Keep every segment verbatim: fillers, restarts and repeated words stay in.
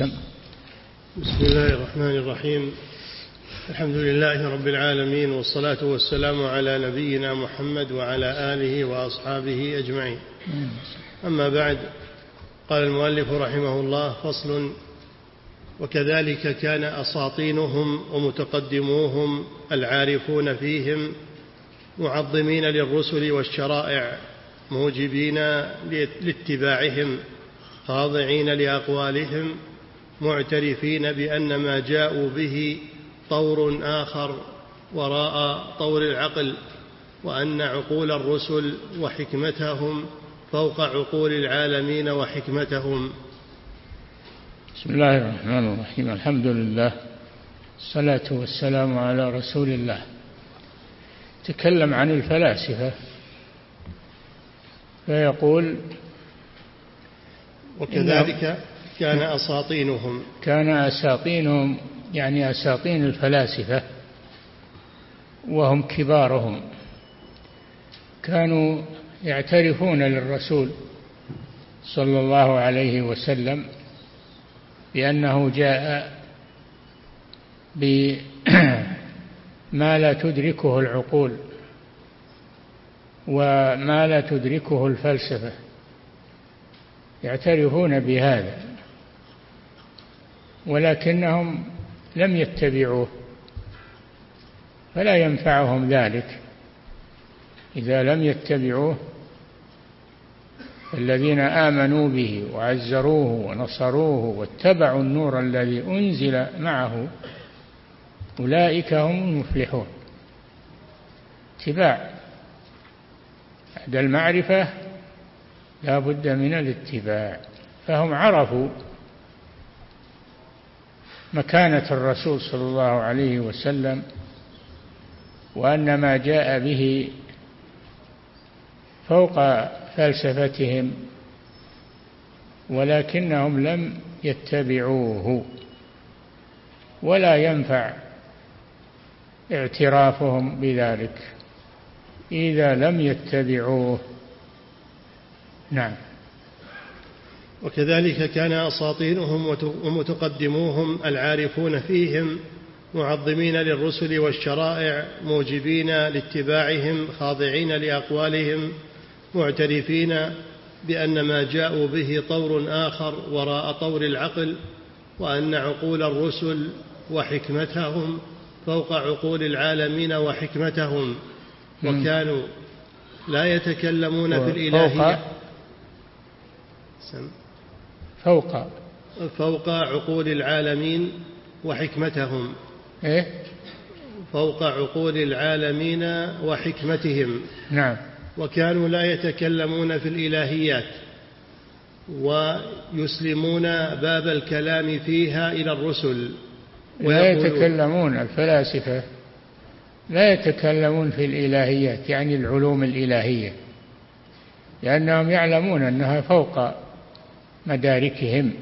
سم. بسم الله الرحمن الرحيم. الحمد لله رب العالمين، والصلاة والسلام على نبينا محمد وعلى آله وأصحابه أجمعين. أما بعد، قال المؤلف رحمه الله: فصل: وكذلك كان أساطينهم ومتقدموهم العارفون فيهم معظمين للرسل والشرائع، موجبين لاتباعهم، خاضعين لأقوالهم، معترفين بأن ما جاءوا به طور آخر وراء طور العقل، وأن عقول الرسل وحكمتهم فوق عقول العالمين وحكمتهم. بسم الله الرحمن الرحيم. الحمد لله، الصلاة والسلام على رسول الله. تكلم عن الفلاسفة فيقول: وكذلك كان أساطينهم. كان أساطينهم يعني أساطين الفلاسفة، وهم كبارهم، كانوا يعترفون للرسول صلى الله عليه وسلم بأنه جاء بما لا تدركه العقول وما لا تدركه الفلسفة، يعترفون بهذا، ولكنهم لم يتبعوه، فلا ينفعهم ذلك إذا لم يتبعوه. الذين آمنوا به وعزروه ونصروه واتبعوا النور الذي أنزل معه أولئك هم المفلحون. اتباع بعد المعرفة لا بد من الاتباع. فهم عرفوا مكانة الرسول صلى الله عليه وسلم، وأن ما جاء به فوق فلسفتهم، ولكنهم لم يتبعوه، ولا ينفع اعترافهم بذلك إذا لم يتبعوه. نعم. وكذلك كان أساطينهم ومتقدموهم العارفون فيهم معظمين للرسل والشرائع، موجبين لاتباعهم، خاضعين لأقوالهم، معترفين بأن ما جاءوا به طور آخر وراء طور العقل، وأن عقول الرسل وحكمتهم فوق عقول العالمين وحكمتهم، وكانوا لا يتكلمون في الإلهية فوق فوق عقول العالمين وحكمتهم إيه؟ فوق عقول العالمين وحكمتهم. نعم. وكانوا لا يتكلمون في الإلهيات، ويسلمون باب الكلام فيها إلى الرسل. لا يتكلمون الفلاسفة لا يتكلمون في الإلهيات، يعني العلوم الإلهية، لأنهم يعلمون أنها فوق مداركهم،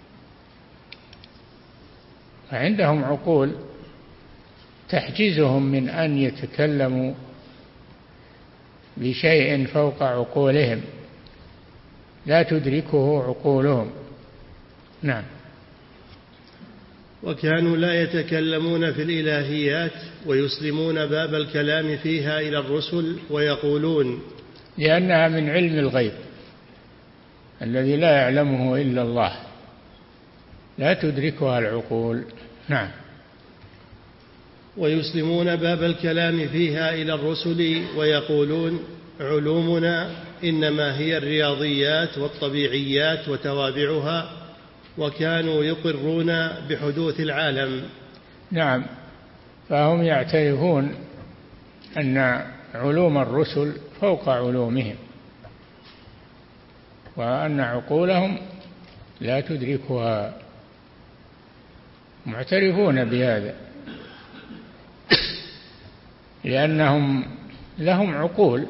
فعندهم عقول تحجزهم من أن يتكلموا بشيء فوق عقولهم لا تدركه عقولهم. نعم. وكانوا لا يتكلمون في الإلهيات ويسلمون باب الكلام فيها إلى الرسل، ويقولون: لأنها من علم الغيب الذي لا يعلمه إلا الله، لا تدركها العقول. نعم. ويسلمون باب الكلام فيها إلى الرسل، ويقولون: علومنا إنما هي الرياضيات والطبيعيات وتوابعها، وكانوا يقرون بحدوث العالم. نعم. فهم يعترفون أن علوم الرسل فوق علومهم، وأن عقولهم لا تدركها، معترفون بهذا، لأنهم لهم عقول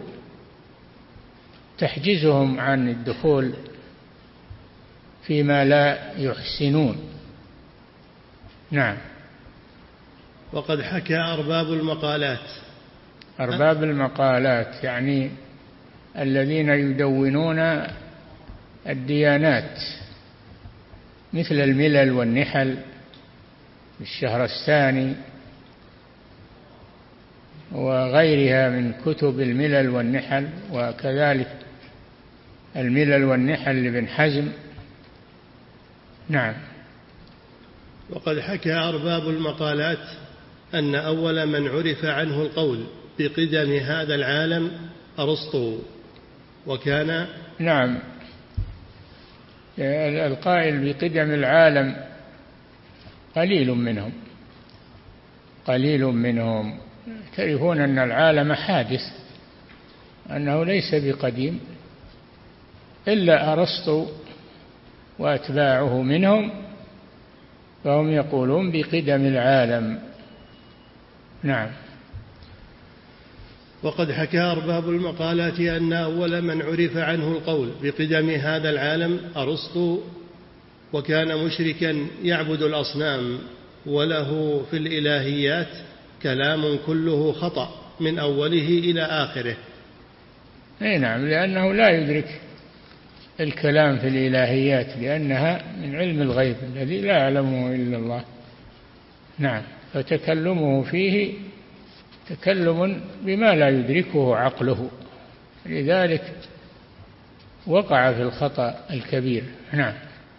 تحجزهم عن الدخول فيما لا يحسنون. نعم. وقد حكى أرباب المقالات. أرباب المقالات يعني الذين يدونون الديانات مثل الملل والنحل في الشهرستاني وغيرها من كتب الملل والنحل، وكذلك الملل والنحل لابن حزم. نعم. وقد حكى أرباب المقالات أن أول من عرف عنه القول بقدم هذا العالم أرسطو، وكان نعم القائل بقدم العالم قليل منهم قليل منهم تعرفون أن العالم حادث، أنه ليس بقديم، إلا أرسطو وأتباعه منهم فهم يقولون بقدم العالم. نعم. وقد حكى أرباب المقالات أن أول من عرف عنه القول بقدم هذا العالم أرسطو، وكان مشركا يعبد الأصنام، وله في الإلهيات كلام كله خطأ من أوله إلى آخره. أي نعم، لأنه لا يدرك الكلام في الإلهيات، لأنها من علم الغيب الذي لا يعلمه إلا الله. نعم. فتكلمه فيه تكلم بما لا يدركه عقله، لذلك وقع في الخطأ الكبير. نعم.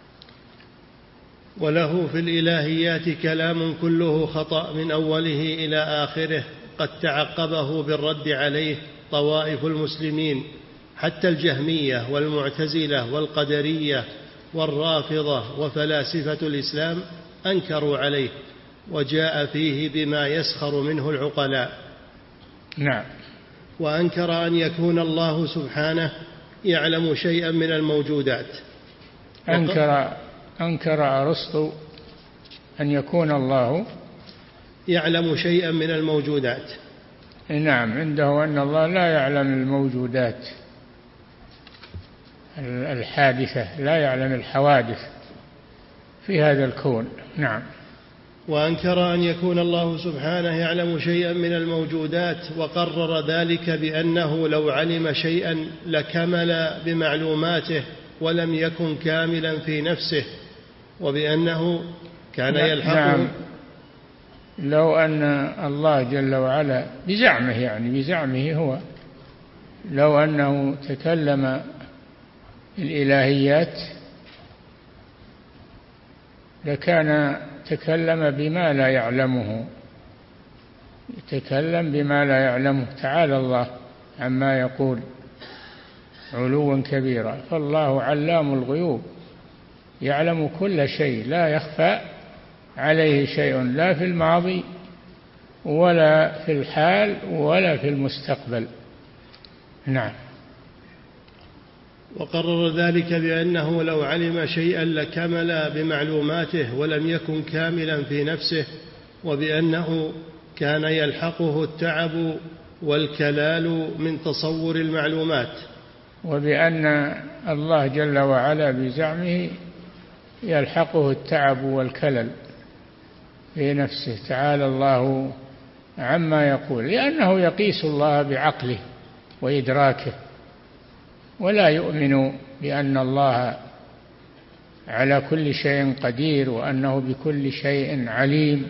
وله في الإلهيات كلام كله خطأ من أوله إلى آخره، قد تعقبه بالرد عليه طوائف المسلمين، حتى الجهمية والمعتزلة والقدرية والرافضة وفلاسفة الإسلام أنكروا عليه، وجاء فيه بما يسخر منه العقلاء. نعم. وأنكر أن يكون الله سبحانه يعلم شيئا من الموجودات. أنكر أنكر أرسطو أن يكون الله يعلم شيئا من الموجودات. نعم، عنده أن الله لا يعلم الموجودات الحادثة، لا يعلم الحوادث في هذا الكون. نعم. وأنكر أن يكون الله سبحانه يعلم شيئا من الموجودات، وقرر ذلك بأنه لو علم شيئا لكمل بمعلوماته ولم يكن كاملا في نفسه، وبأنه كان يلحقه. نعم. لو أن الله جل وعلا بزعمه يعني بزعمه هو لو أنه تكلم الإلهيات لكان تكلم بما لا يعلمه، يتكلم بما لا يعلمه، تعالى الله عما يقول علوا كبيرا. فالله علام الغيوب يعلم كل شيء، لا يخفى عليه شيء، لا في الماضي ولا في الحال ولا في المستقبل. نعم. وقرر ذلك بأنه لو علم شيئا لكمل بمعلوماته ولم يكن كاملا في نفسه، وبأنه كان يلحقه التعب والكلال من تصور المعلومات، وبأن الله جل وعلا بزعمه يلحقه التعب والكلل في نفسه، تعالى الله عما يقول، لأنه يقيس الله بعقله وإدراكه، ولا يؤمن بأن الله على كل شيء قدير، وأنه بكل شيء عليم،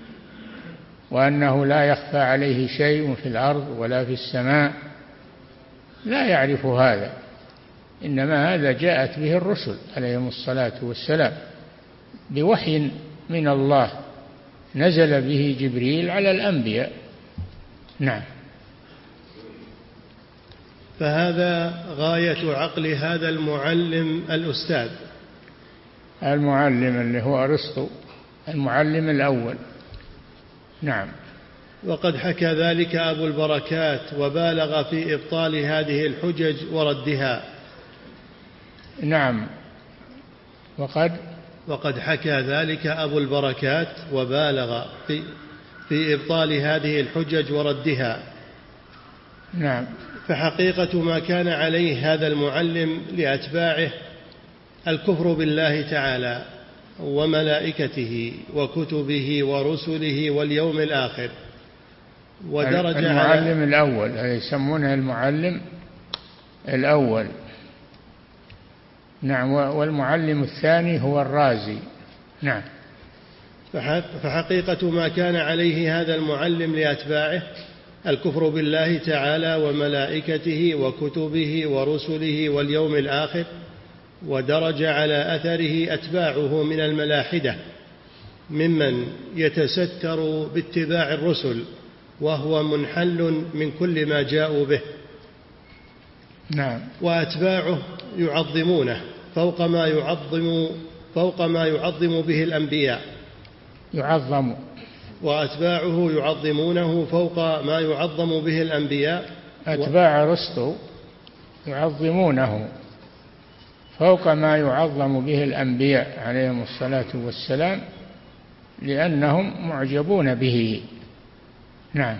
وأنه لا يخفى عليه شيء في الأرض ولا في السماء، لا يعرف هذا، إنما هذا جاءت به الرسل عليهم الصلاة والسلام بوحي من الله نزل به جبريل على الأنبياء. نعم. فهذا غاية عقل هذا المعلم الأستاذ، المعلم اللي هو أرسطو، المعلم الأول. نعم. وقد حكى ذلك أبو البركات وبالغ في إبطال هذه الحجج وردها. نعم. وقد وقد حكى ذلك أبو البركات وبالغ في في إبطال هذه الحجج وردها. نعم. فحقيقة ما كان عليه هذا المعلم لأتباعه الكفر بالله تعالى وملائكته وكتبه ورسله واليوم الآخر، ودرج المعلم على الأول، يسمونه المعلم الأول، نعم. والمعلم الثاني هو الرازي. نعم. فحقيقة ما كان عليه هذا المعلم لأتباعه الكفر بالله تعالى وملائكته وكتبه ورسله واليوم الآخر، ودرج على أثره أتباعه من الملاحدة ممن يتستر باتباع الرسل وهو منحل من كل ما جاءوا به. نعم. وأتباعه يعظمونه فوق ما يعظم فوق ما يعظم به الأنبياء يعظم وأتباعه يعظمونه فوق ما يعظم به الأنبياء. أتباع رسله يعظمونه فوق ما يعظم به الأنبياء عليهم الصلاة والسلام، لأنهم معجبون به. نعم.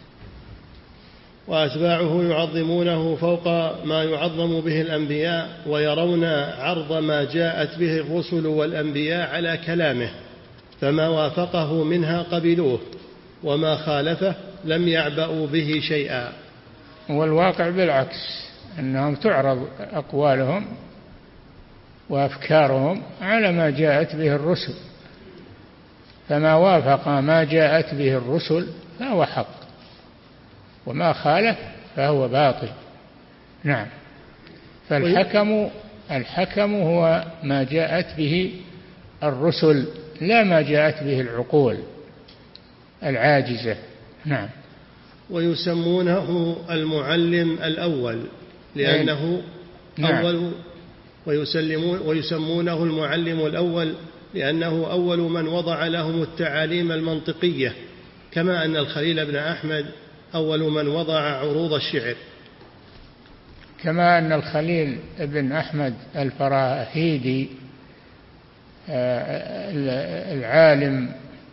وأتباعه يعظمونه فوق ما يعظم به الأنبياء، ويرون عرض ما جاءت به الرسل والأنبياء على كلامه، فما وافقه منها قبلوه، وما خالفه لم يعبأوا به شيئا. والواقع بالعكس، أنهم تعرض أقوالهم وأفكارهم على ما جاءت به الرسل، فما وافق ما جاءت به الرسل فهو حق، وما خالف فهو باطل. نعم. فالحكم الحكم هو ما جاءت به الرسل لا ما جاءت به العقول العاجزة. نعم. ويسمونه المعلم الأول لأنه نعم. أول ويسلمون ويسمونه المعلم الأول لأنه أول من وضع لهم التعاليم المنطقية، كما أن الخليل بن أحمد أول من وضع عروض الشعر. كما أن الخليل بن أحمد الفراهيدي العالم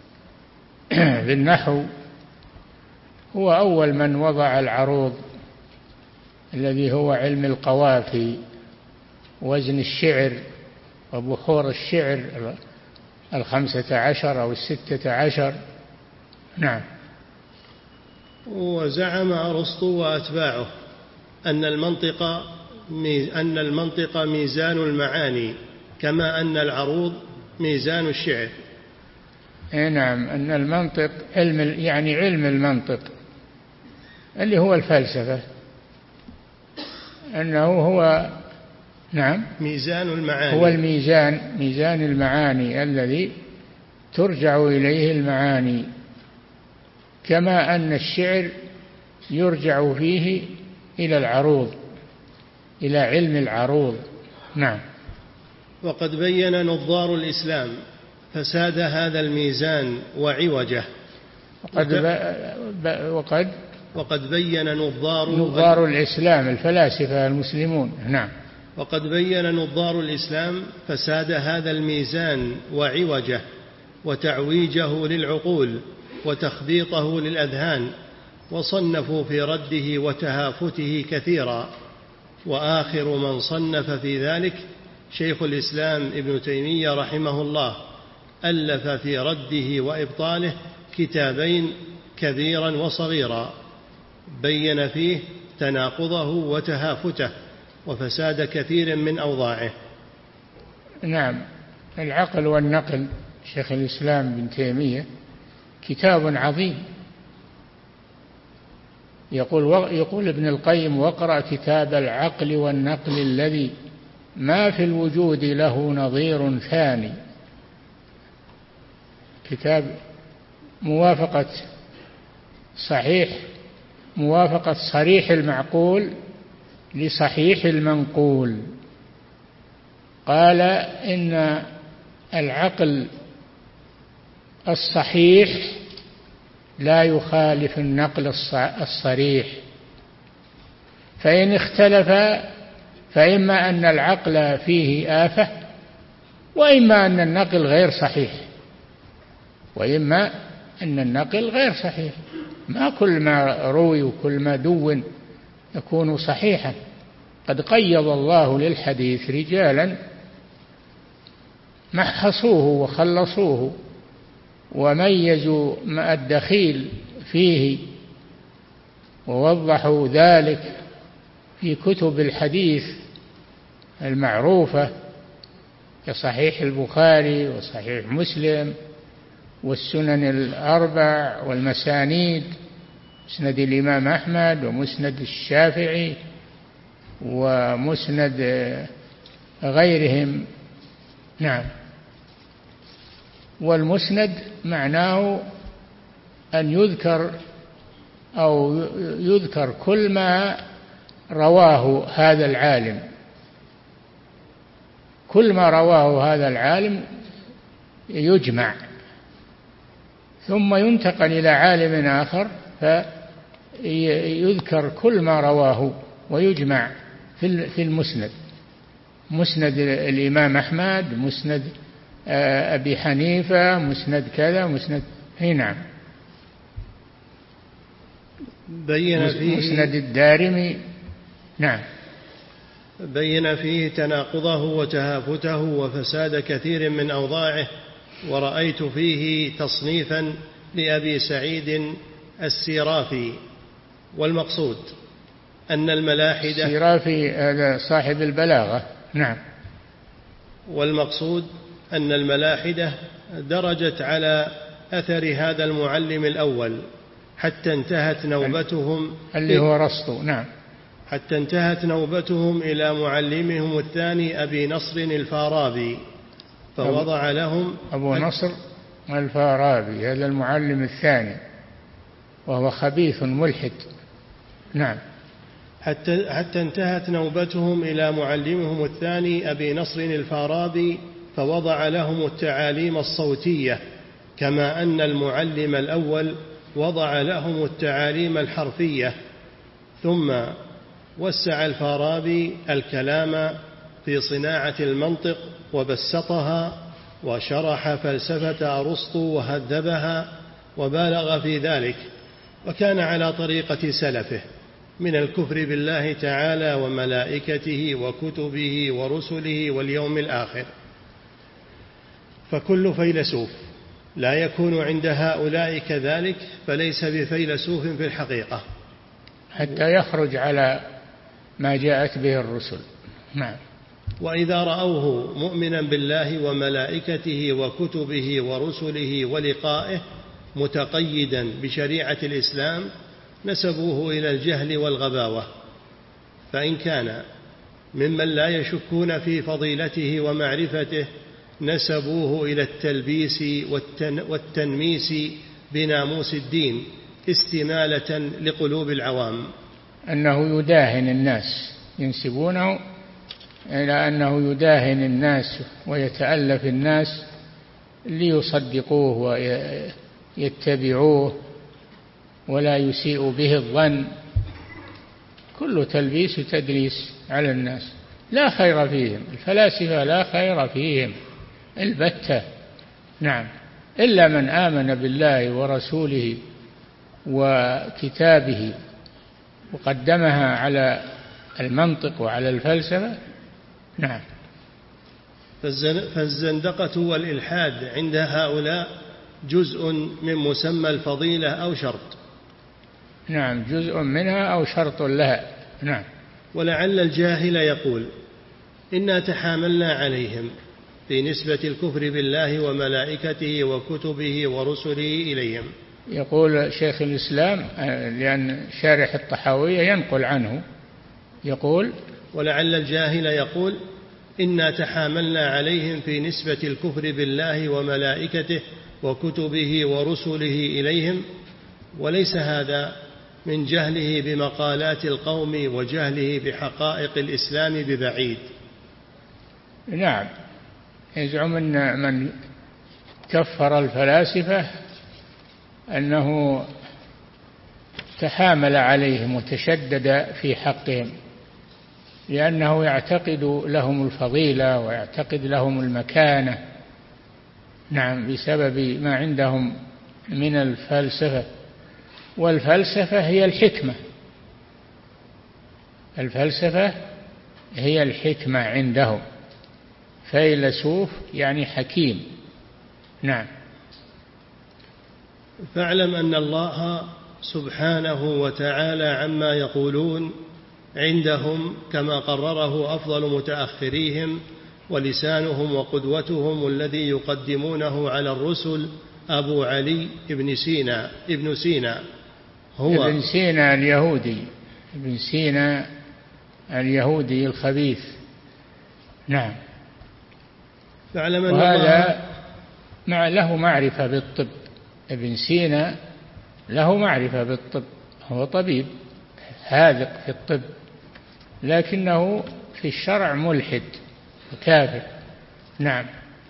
بالنحو هو أول من وضع العروض الذي هو علم القوافي، وزن الشعر وبحور الشعر الخمسة عشر أو الستة عشر. نعم. وزعم أرسطو وأتباعه أن المنطق أن المنطق ميزان المعاني، كما أن العروض ميزان الشعر. نعم. أن المنطق علم، يعني علم المنطق اللي هو الفلسفة، أنه هو نعم ميزان المعاني، هو الميزان، ميزان المعاني الذي ترجع إليه المعاني، كما أن الشعر يرجع فيه إلى العروض، إلى علم العروض. نعم. وقد بين نظار الإسلام فساد هذا الميزان وعوجه. وقد وقد وقد بين نظار نظار الإسلام الفلاسفة المسلمون. نعم. وقد بين نظار الإسلام فساد هذا الميزان وعوجه وتعويجه للعقول وتخبيطه للأذهان، وصنفوا في رده وتهافته كثيرا. وآخر من صنف في ذلك شيخ الإسلام ابن تيمية رحمه الله، ألف في رده وإبطاله كتابين كبيرا وصغيرا، بين فيه تناقضه وتهافته وفساد كثير من أوضاعه. نعم. العقل والنقل شيخ الإسلام ابن تيمية كتاب عظيم. يقول يقول ابن القيم: واقرأ كتاب العقل والنقل الذي ما في الوجود له نظير ثاني. كتاب موافقة صحيح موافقة صريح المعقول لصحيح المنقول. قال إن العقل الصحيح لا يخالف النقل الصريح، فإن اختلف فإما أن العقل فيه آفة، وإما أن النقل غير صحيح وإما أن النقل غير صحيح. ما كل ما روي وكل ما دون يكون صحيحا. قد قيض الله للحديث رجالا محصوه وخلصوه وميزوا ما الدخيل فيه ووضحوا ذلك في كتب الحديث المعروفة كصحيح البخاري وصحيح مسلم والسنن الأربع والمسانيد، مسند الإمام أحمد ومسند الشافعي ومسند غيرهم. نعم. والمسند معناه أن يذكر أو يذكر كل ما رواه هذا العالم، كل ما رواه هذا العالم يجمع ثم ينتقل إلى عالم آخر فيذكر كل ما رواه ويجمع في المسند. مسند الإمام أحمد، مسند أبي حنيفة، مسند كذا، مسند هي نعم بين فيه مسند الدارمي. نعم. بين فيه تناقضه وتهافته وفساد كثير من أوضاعه، ورأيت فيه تصنيفا لأبي سعيد السيرافي. والمقصود أن الملاحدة، السيرافي هذا صاحب البلاغة. نعم. والمقصود أن الملاحدة درجت على أثر هذا المعلم الأول حتى انتهت نوبتهم اللي هو رسطو. نعم. حتى انتهت نوبتهم إلى معلمهم الثاني أبي نصر الفارابي فوضع لهم أبو نصر الفارابي، هذا المعلم الثاني وهو خبيث ملحد. نعم. حتى, حتى انتهت نوبتهم إلى معلمهم الثاني أبي نصر الفارابي فوضع لهم التعاليم الصوتية، كما أن المعلم الأول وضع لهم التعاليم الحرفية. ثم وسع الفارابي الكلام في صناعة المنطق وبسطها، وشرح فلسفة أرسطو وهذبها وبالغ في ذلك، وكان على طريقة سلفه من الكفر بالله تعالى وملائكته وكتبه ورسله واليوم الآخر. فكل فيلسوف لا يكون عند هؤلاء كذلك فليس بفيلسوف في الحقيقة، حتى يخرج على ما جاءت به الرسل. نعم. وإذا رأوه مؤمنا بالله وملائكته وكتبه ورسله ولقائه متقيدا بشريعة الإسلام نسبوه إلى الجهل والغباوة. فإن كان ممن لا يشكون في فضيلته ومعرفته نسبوه إلى التلبيس والتنميس بناموس الدين استمالة لقلوب العوام. أنه يداهن الناس، ينسبونه إلى أنه يداهن الناس ويتألف الناس ليصدقوه ويتبعوه ولا يسيء به الظن. كل تلبيس وتدليس على الناس لا خير فيهم، الفلاسفة لا خير فيهم البتة. نعم. إلا من آمن بالله ورسوله وكتابه وقدمها على المنطق وعلى الفلسفة. نعم. فالزندقة والإلحاد عند هؤلاء جزء من مسمى الفضيلة أو شرط. نعم، جزء منها أو شرط لها. نعم. ولعل الجاهل يقول إنا تحاملنا عليهم في نسبة الكفر بالله وملائكته وكتبه ورسله إليهم. يقول شيخ الإسلام لأن شارح الطحاوية ينقل عنه يقول: ولعل الجاهل يقول إنا تحاملنا عليهم في نسبة الكفر بالله وملائكته وكتبه ورسله إليهم، وليس هذا من جهله بمقالات القوم وجهله بحقائق الإسلام ببعيد. نعم. يزعم أن من كفر الفلاسفة أنه تحامل عليهم وتشدد في حقهم، لأنه يعتقد لهم الفضيلة ويعتقد لهم المكانة. نعم، بسبب ما عندهم من الفلسفة. والفلسفة هي الحكمة، الفلسفة هي الحكمة عندهم. فيلسوف يعني حكيم. نعم. فاعلم أن الله سبحانه وتعالى عما يقولون عندهم كما قرره أفضل متأخريهم ولسانهم وقدوتهم الذي يقدمونه على الرسل أبو علي بن سينا ابن سينا هو ابن سينا اليهودي ابن سينا اليهودي الخبيث. نعم. وهذا مع له معرفة بالطب، ابن سينا له معرفة بالطب، هو طبيب هاذق في الطب، لكنه في الشرع ملحد وكافر. نعم.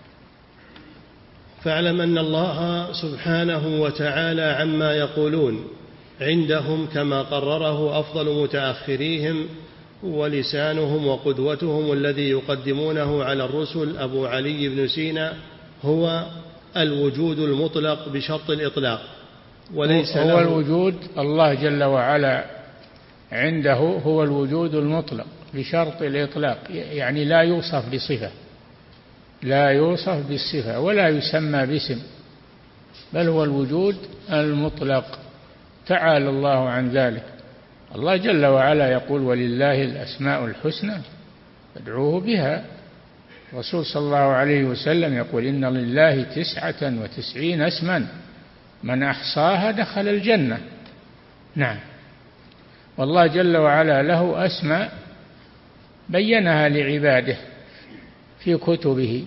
فاعلم أن الله سبحانه وتعالى عما يقولون عندهم كما قرره أفضل متأخريهم، ولسانهم وقدوتهم الذي يقدمونه على الرسل أبو علي بن سينا هو الوجود المطلق بشرط الإطلاق، وليس هو الوجود. الله جل وعلا عنده هو الوجود المطلق بشرط الإطلاق، يعني لا يوصف بصفة، لا يوصف بالصفة ولا يسمى باسم، بل هو الوجود المطلق، تعالى الله عن ذلك. الله جل وعلا يقول ولله الأسماء الحسنى فادعوه بها. الرسول صلى الله عليه وسلم يقول إن لله تسعة وتسعين اسما من أحصاها دخل الجنة. نعم. والله جل وعلا له أسماء بينها لعباده في كتبه،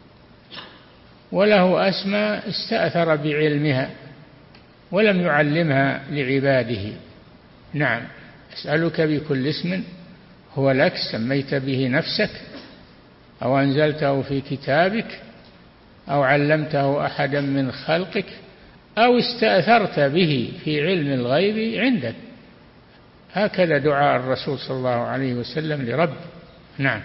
وله أسماء استأثر بعلمها ولم يعلمها لعباده. نعم. أسألك بكل اسم هو لك سميت به نفسك أو أنزلته في كتابك أو علمته أحدا من خلقك أو استأثرت به في علم الغيب عندك. هكذا دعاء الرسول صلى الله عليه وسلم لرب. نعم.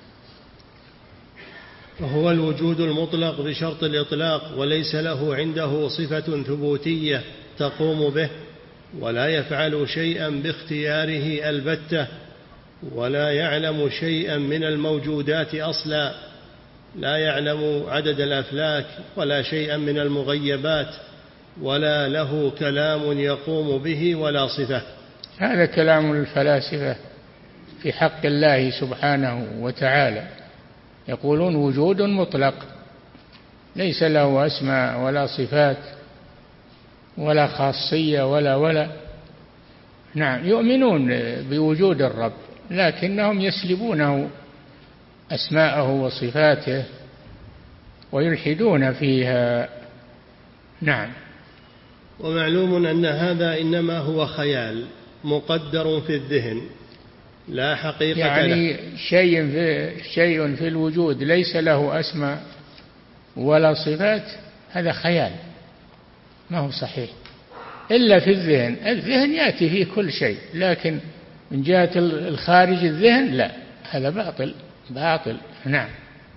وهو الوجود المطلق بشرط الإطلاق، وليس له عنده صفة ثبوتية تقوم به، ولا يفعل شيئا باختياره البتة، ولا يعلم شيئا من الموجودات أصلا، لا يعلم عدد الأفلاك ولا شيئا من المغيبات، ولا له كلام يقوم به ولا صفة. هذا كلام الفلاسفة في حق الله سبحانه وتعالى، يقولون وجود مطلق ليس له أسماء ولا صفات ولا خاصية ولا ولا نعم. يؤمنون بوجود الرب لكنهم يسلبونه أسماءه وصفاته ويلحدون فيها. نعم. ومعلوم أن هذا إنما هو خيال مقدر في الذهن لا حقيقة يعني له. شيء في شيء في الوجود ليس له أسماء ولا صفات، هذا خيال ما هو صحيح إلا في الذهن. الذهن يأتي فيه كل شيء، لكن من جهة الخارج الذهن لا، هذا باطل باطل. نعم.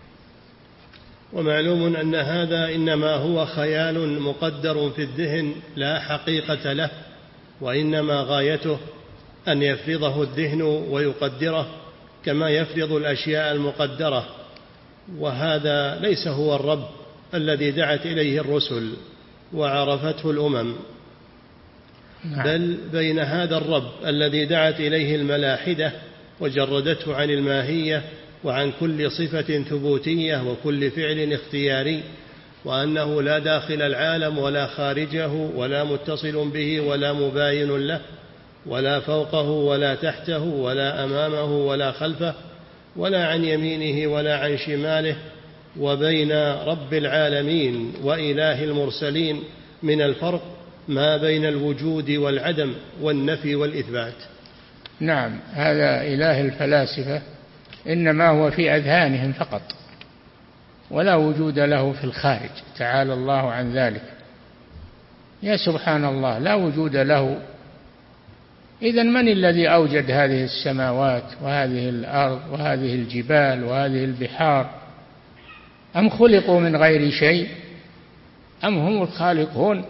ومعلوم أن هذا إنما هو خيال مقدر في الذهن لا حقيقة له، وإنما غايته أن يفرضه الذهن ويقدره كما يفرض الأشياء المقدرة، وهذا ليس هو الرب الذي دعت إليه الرسل وعرفته الأمم. نعم. بل بين هذا الرب الذي دعت إليه الملاحدة وجردته عن الماهية وعن كل صفة ثبوتية وكل فعل اختياري، وأنه لا داخل العالم ولا خارجه ولا متصل به ولا مباين له ولا فوقه ولا تحته ولا أمامه ولا خلفه ولا عن يمينه ولا عن شماله، وبين رب العالمين وإله المرسلين من الفرق ما بين الوجود والعدم والنفي والإثبات. نعم. هذا إله الفلاسفة إنما هو في أذهانهم فقط، ولا وجود له في الخارج، تعالى الله عن ذلك. يا سبحان الله، لا وجود له. إذن من الذي أوجد هذه السماوات وهذه الأرض وهذه الجبال وهذه البحار؟ أم خلقوا من غير شيء أم هم الخالقون؟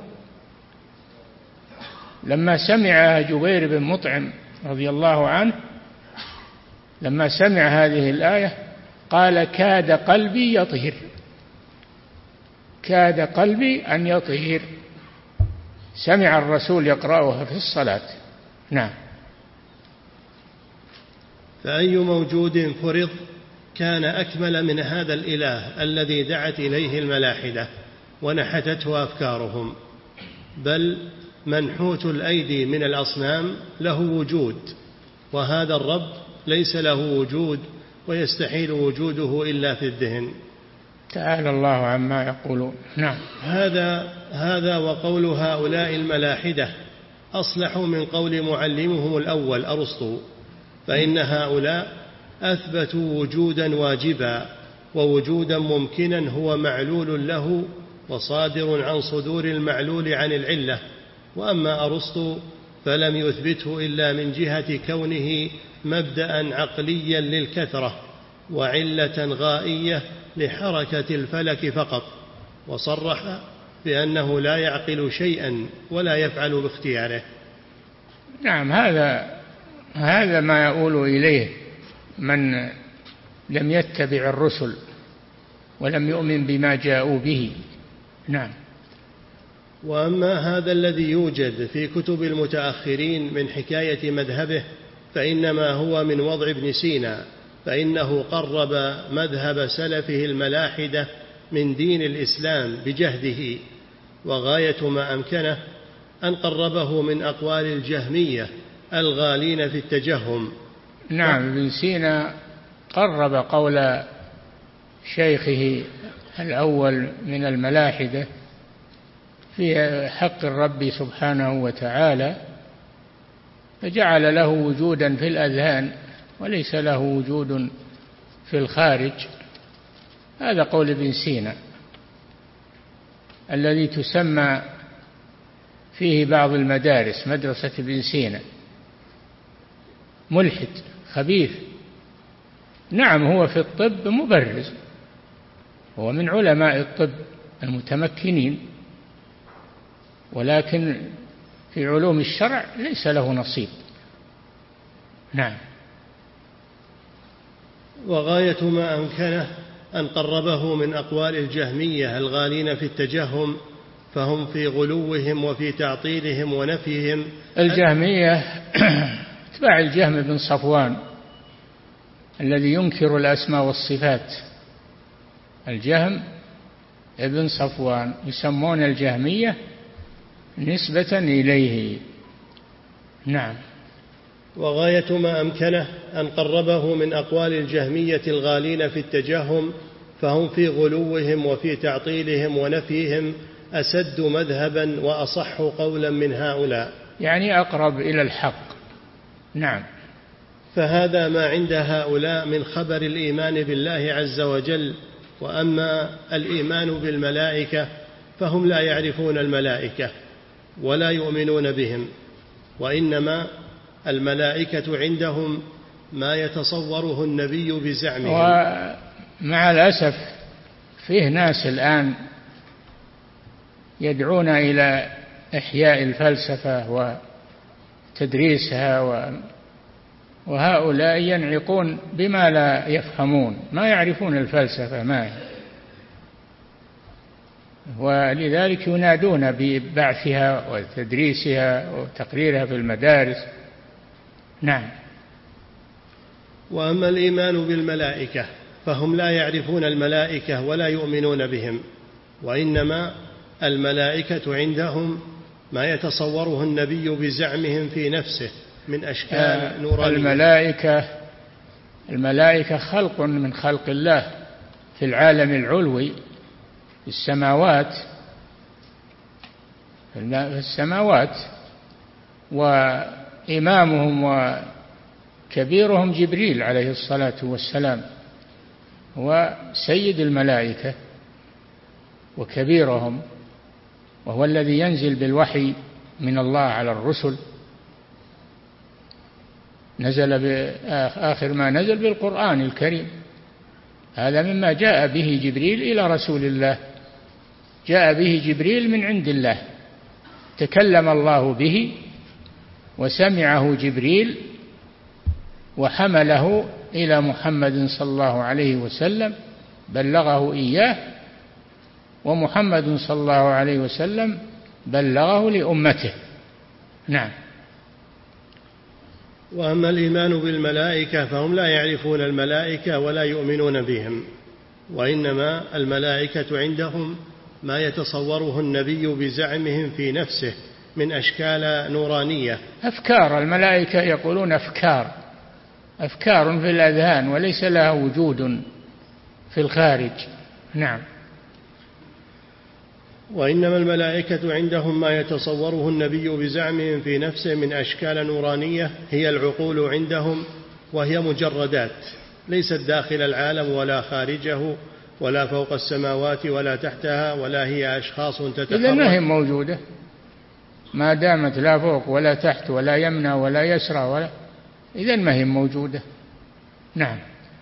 لما سمع جبير بن مطعم رضي الله عنه لما سمع هذه الآية قال كاد قلبي يطير، كاد قلبي أن يطير. سمع الرسول يقرأها في الصلاة. نعم. فأي موجود فرض كان أكمل من هذا الإله الذي دعت إليه الملاحدة ونحتته أفكارهم، بل منحوت الأيدي من الأصنام له وجود، وهذا الرب ليس له وجود ويستحيل وجوده إلا في الذهن. تعالى الله عما يقولون. نعم. هذا هذا وقول هؤلاء الملاحدة أصلح من قول معلمهم الأول أرسطو، فإن هؤلاء أثبتوا وجودا واجبا ووجودا ممكنا هو معلول له وصادر عن صدور المعلول عن العلة، وأما أرسطو فلم يثبته إلا من جهة كونه مبدأ عقليا للكثرة وعلة غائية لحركة الفلك فقط، وصرح بأنه لا يعقل شيئا ولا يفعل باختياره. نعم، هذا هذا ما يؤول إليه من لم يتبع الرسل ولم يؤمن بما جاءوا به. نعم. وأما هذا الذي يوجد في كتب المتأخرين من حكاية مذهبه فإنما هو من وضع ابن سينا، فإنه قرب مذهب سلفه الملاحدة من دين الإسلام بجهده، وغاية ما أمكنه أن قربه من أقوال الجهمية الغالين في التجهم. نعم، ابن سينا قرب قول شيخه الأول من الملاحدة في حق الرب سبحانه وتعالى، فجعل له وجودا في الأذهان وليس له وجود في الخارج. هذا قول ابن سينا الذي تسمى فيه بعض المدارس مدرسة ابن سينا، ملحد خبيث. نعم، هو في الطب مبرز، هو من علماء الطب المتمكنين، ولكن في علوم الشرع ليس له نصيب. نعم. وغاية ما أمكنه أن قربه من أقوال الجهمية الغالين في التجهم، فهم في غلوهم وفي تعطيلهم ونفيهم. الجهمية اتباع الجهم بن صفوان الذي ينكر الأسماء والصفات، الجهم ابن صفوان يسمون الجهمية نسبة إليه. نعم. وغاية ما أمكنه أن قربه من أقوال الجهمية الغالين في التجهم، فهم في غلوهم وفي تعطيلهم ونفيهم أسد مذهبا وأصح قولا من هؤلاء، يعني أقرب إلى الحق. نعم. فهذا ما عند هؤلاء من خبر الإيمان بالله عز وجل. وأما الإيمان بالملائكة فهم لا يعرفون الملائكة ولا يؤمنون بهم، وإنما الملائكة عندهم ما يتصوره النبي بزعمه. ومع الأسف فيه ناس الآن يدعون إلى إحياء الفلسفة وتدريسها، وهؤلاء ينعقون بما لا يفهمون، ما يعرفون الفلسفة ما هي، ولذلك ينادون ببعثها وتدريسها وتقريرها في المدارس. نعم. وأما الإيمان بالملائكة فهم لا يعرفون الملائكة ولا يؤمنون بهم، وإنما الملائكة عندهم ما يتصوره النبي بزعمهم في نفسه من أشكال نورانية. الملائكة الملائكة خلق من خلق الله في العالم العلوي في السماوات في السماوات وإمامهم وكبيرهم جبريل عليه الصلاة والسلام، هو سيد الملائكة وكبيرهم، وهو الذي ينزل بالوحي من الله على الرسل. نزل بآخر ما نزل بالقرآن الكريم، هذا مما جاء به جبريل إلى رسول الله، جاء به جبريل من عند الله، تكلم الله به وسمعه جبريل وحمله إلى محمد صلى الله عليه وسلم، بلغه إياه، ومحمد صلى الله عليه وسلم بلغه لأمته. نعم. وأما الإيمان بالملائكة فهم لا يعرفون الملائكة ولا يؤمنون بهم، وإنما الملائكة عندهم ما يتصوره النبي بزعمهم في نفسه من أشكال نورانية. أفكار الملائكة يقولون أفكار أفكار في الأذهان وليس لها وجود في الخارج. نعم. وإنما الملائكة عندهم ما يتصوره النبي بزعمهم في نفسه من أشكال نورانية هي العقول عندهم، وهي مجردات ليست داخل العالم ولا خارجه ولا فوق السماوات ولا تحتها، ولا هي أشخاص تتحرك. إذا ما هي موجودة ما دامت لا فوق ولا تحت ولا يمنى ولا يسرى ولا إذا ما هي موجودة. نعم.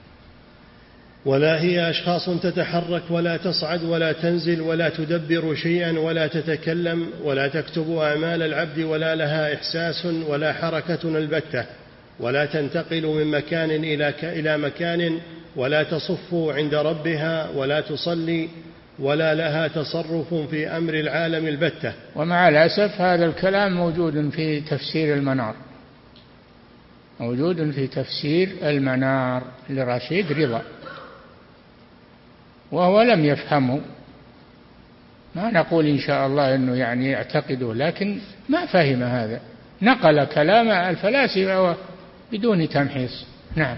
ولا هي أشخاص تتحرك ولا تصعد ولا تنزل ولا تدبر شيئا ولا تتكلم ولا تكتب أعمال العبد ولا لها إحساس ولا حركة البتة، ولا تنتقل من مكان إلى مكان ولا تصف عند ربها ولا تصلي ولا لها تصرف في أمر العالم البتة. ومع الأسف هذا الكلام موجود في تفسير المنار موجود في تفسير المنار لرشيد رضا، وهو لم يفهمه. ما نقول إن شاء الله أنه يعني يعتقده، لكن ما فهم هذا، نقل كلام الفلاسفة بدون تمحيص. نعم.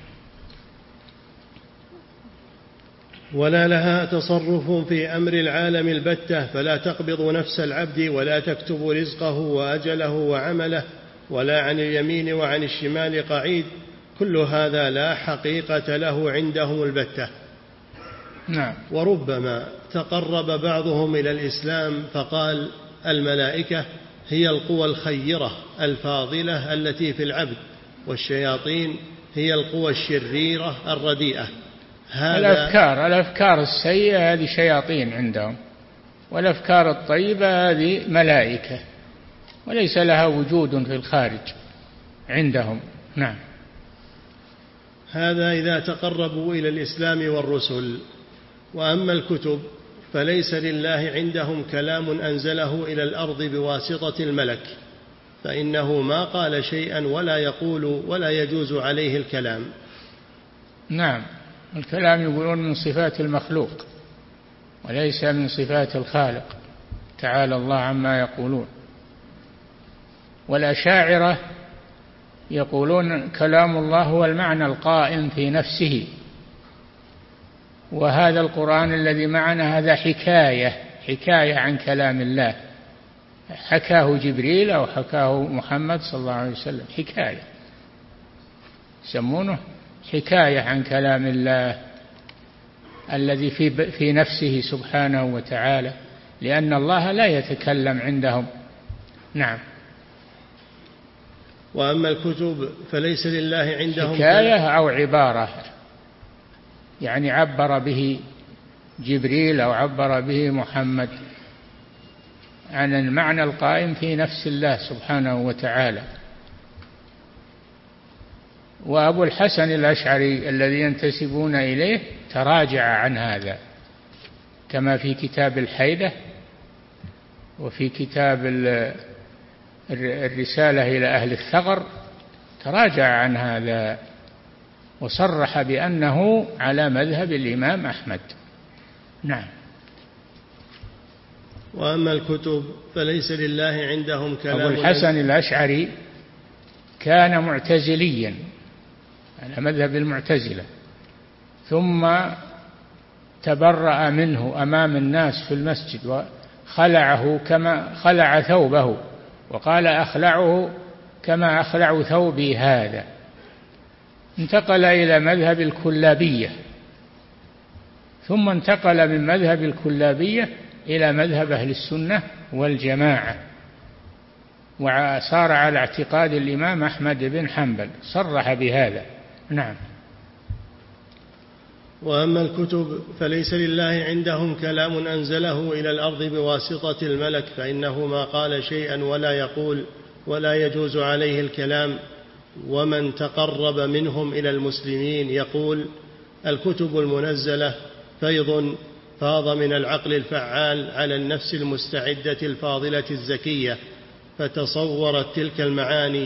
ولا لها تصرف في أمر العالم البتة، فلا تقبض نفس العبد ولا تكتب رزقه وأجله وعمله، ولا عن اليمين وعن الشمال قعيد، كل هذا لا حقيقة له عندهم البتة. نعم. وربما تقرب بعضهم إلى الإسلام فقال الملائكة هي القوى الخيرة الفاضلة التي في العبد، والشياطين هي القوى الشريرة الرديئة. هذا الأفكار الأفكار السيئة هذه شياطين عندهم، والأفكار الطيبة هذه ملائكة، وليس لها وجود في الخارج عندهم. نعم. هذا إذا تقربوا إلى الإسلام والرسل. وأما الكتب فليس لله عندهم كلام أنزله إلى الأرض بواسطة الملك، فإنه ما قال شيئا ولا يقول ولا يجوز عليه الكلام. نعم. الكلام يقولون من صفات المخلوق وليس من صفات الخالق، تعالى الله عما يقولون. والأشاعرة يقولون كلام الله هو المعنى القائم في نفسه، وهذا القرآن الذي معنا هذا حكاية حكاية عن كلام الله، حكاه جبريل أو حكاه محمد صلى الله عليه وسلم، حكاية يسمونه حكاية عن كلام الله الذي في في نفسه سبحانه وتعالى، لأن الله لا يتكلم عندهم. نعم. وأما الكتب فليس لله عندهم حكاية أو عبارة، يعني عبر به جبريل أو عبر به محمد عن المعنى القائم في نفس الله سبحانه وتعالى. وأبو الحسن الأشعري الذي ينتسبون إليه تراجع عن هذا، كما في كتاب الحيدة وفي كتاب الرسالة إلى أهل الثغر، تراجع عن هذا وصرح بأنه على مذهب الإمام أحمد. نعم. وأما الكتب فليس لله عندهم كلام. أبو الحسن الأشعري كان معتزليا على مذهب المعتزلة، ثم تبرأ منه أمام الناس في المسجد وخلعه كما خلع ثوبه، وقال أخلعه كما أخلع ثوبي هذا. انتقل إلى مذهب الكلابية، ثم انتقل من مذهب الكلابية إلى مذهب أهل السنة والجماعة، وصار على اعتقاد الإمام أحمد بن حنبل، صرح بهذا. نعم. وأما الكتب فليس لله عندهم كلام أنزله إلى الأرض بواسطة الملك، فإنه ما قال شيئا ولا يقول ولا يجوز عليه الكلام. ومن تقرب منهم إلى المسلمين يقول الكتب المنزلة فيض فاض من العقل الفعال على النفس المستعدة الفاضلة الزكية، فتصورت تلك المعاني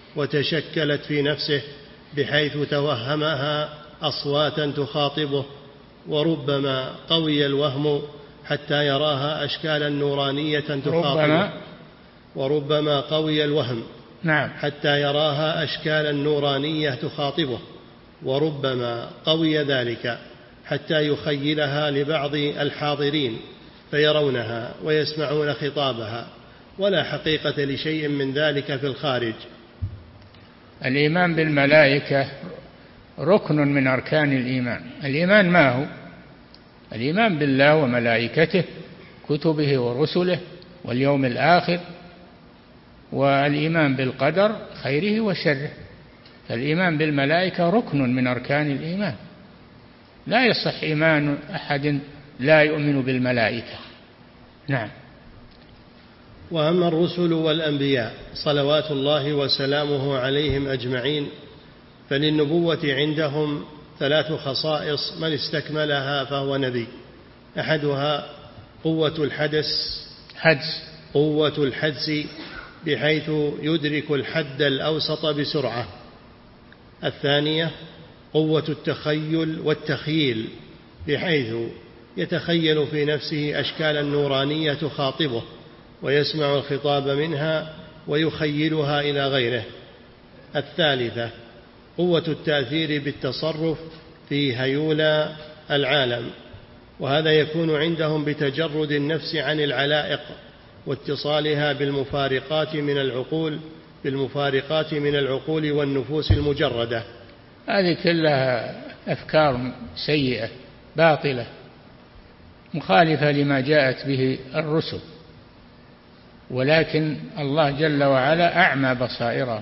وتشكلت في نفسه بحيث توهمها أصواتا تخاطبه، وربما قوي الوهم حتى يراها أشكالا نورانية تخاطبه وربما قوي الوهم نعم حتى يراها أشكالا نورانية تخاطبه وربما قوي ذلك حتى يخيلها لبعض الحاضرين فيرونها ويسمعون خطابها، ولا حقيقة لشيء من ذلك في الخارج. الإيمان بالملائكة ركن من أركان الإيمان. الإيمان ما هو؟ الإيمان بالله وملائكته كتبه ورسله واليوم الآخر، والإيمان بالقدر خيره وشره. فالإيمان بالملائكة ركن من أركان الإيمان، لا يصح إيمان أحد لا يؤمن بالملائكة. نعم. وأما الرسل والأنبياء صلوات الله وسلامه عليهم أجمعين فللنبوة عندهم ثلاث خصائص من استكملها فهو نبي. أحدها قوة الحدس حدس قوة الحدس بحيث يدرك الحد الأوسط بسرعة. الثانية قوة التخيل والتخييل بحيث يتخيل في نفسه أشكالا نورانية تخاطبه ويسمع الخطاب منها ويخيلها إلى غيره. الثالثة قوة التأثير بالتصرف في هيولى العالم، وهذا يكون عندهم بتجرد النفس عن العلائق واتصالها بالمفارقات من العقول بالمفارقات من العقول والنفوس المجردة. هذه كلها أفكار سيئة باطلة مخالفة لما جاءت به الرسل، ولكن الله جل وعلا أعمى بصائرهم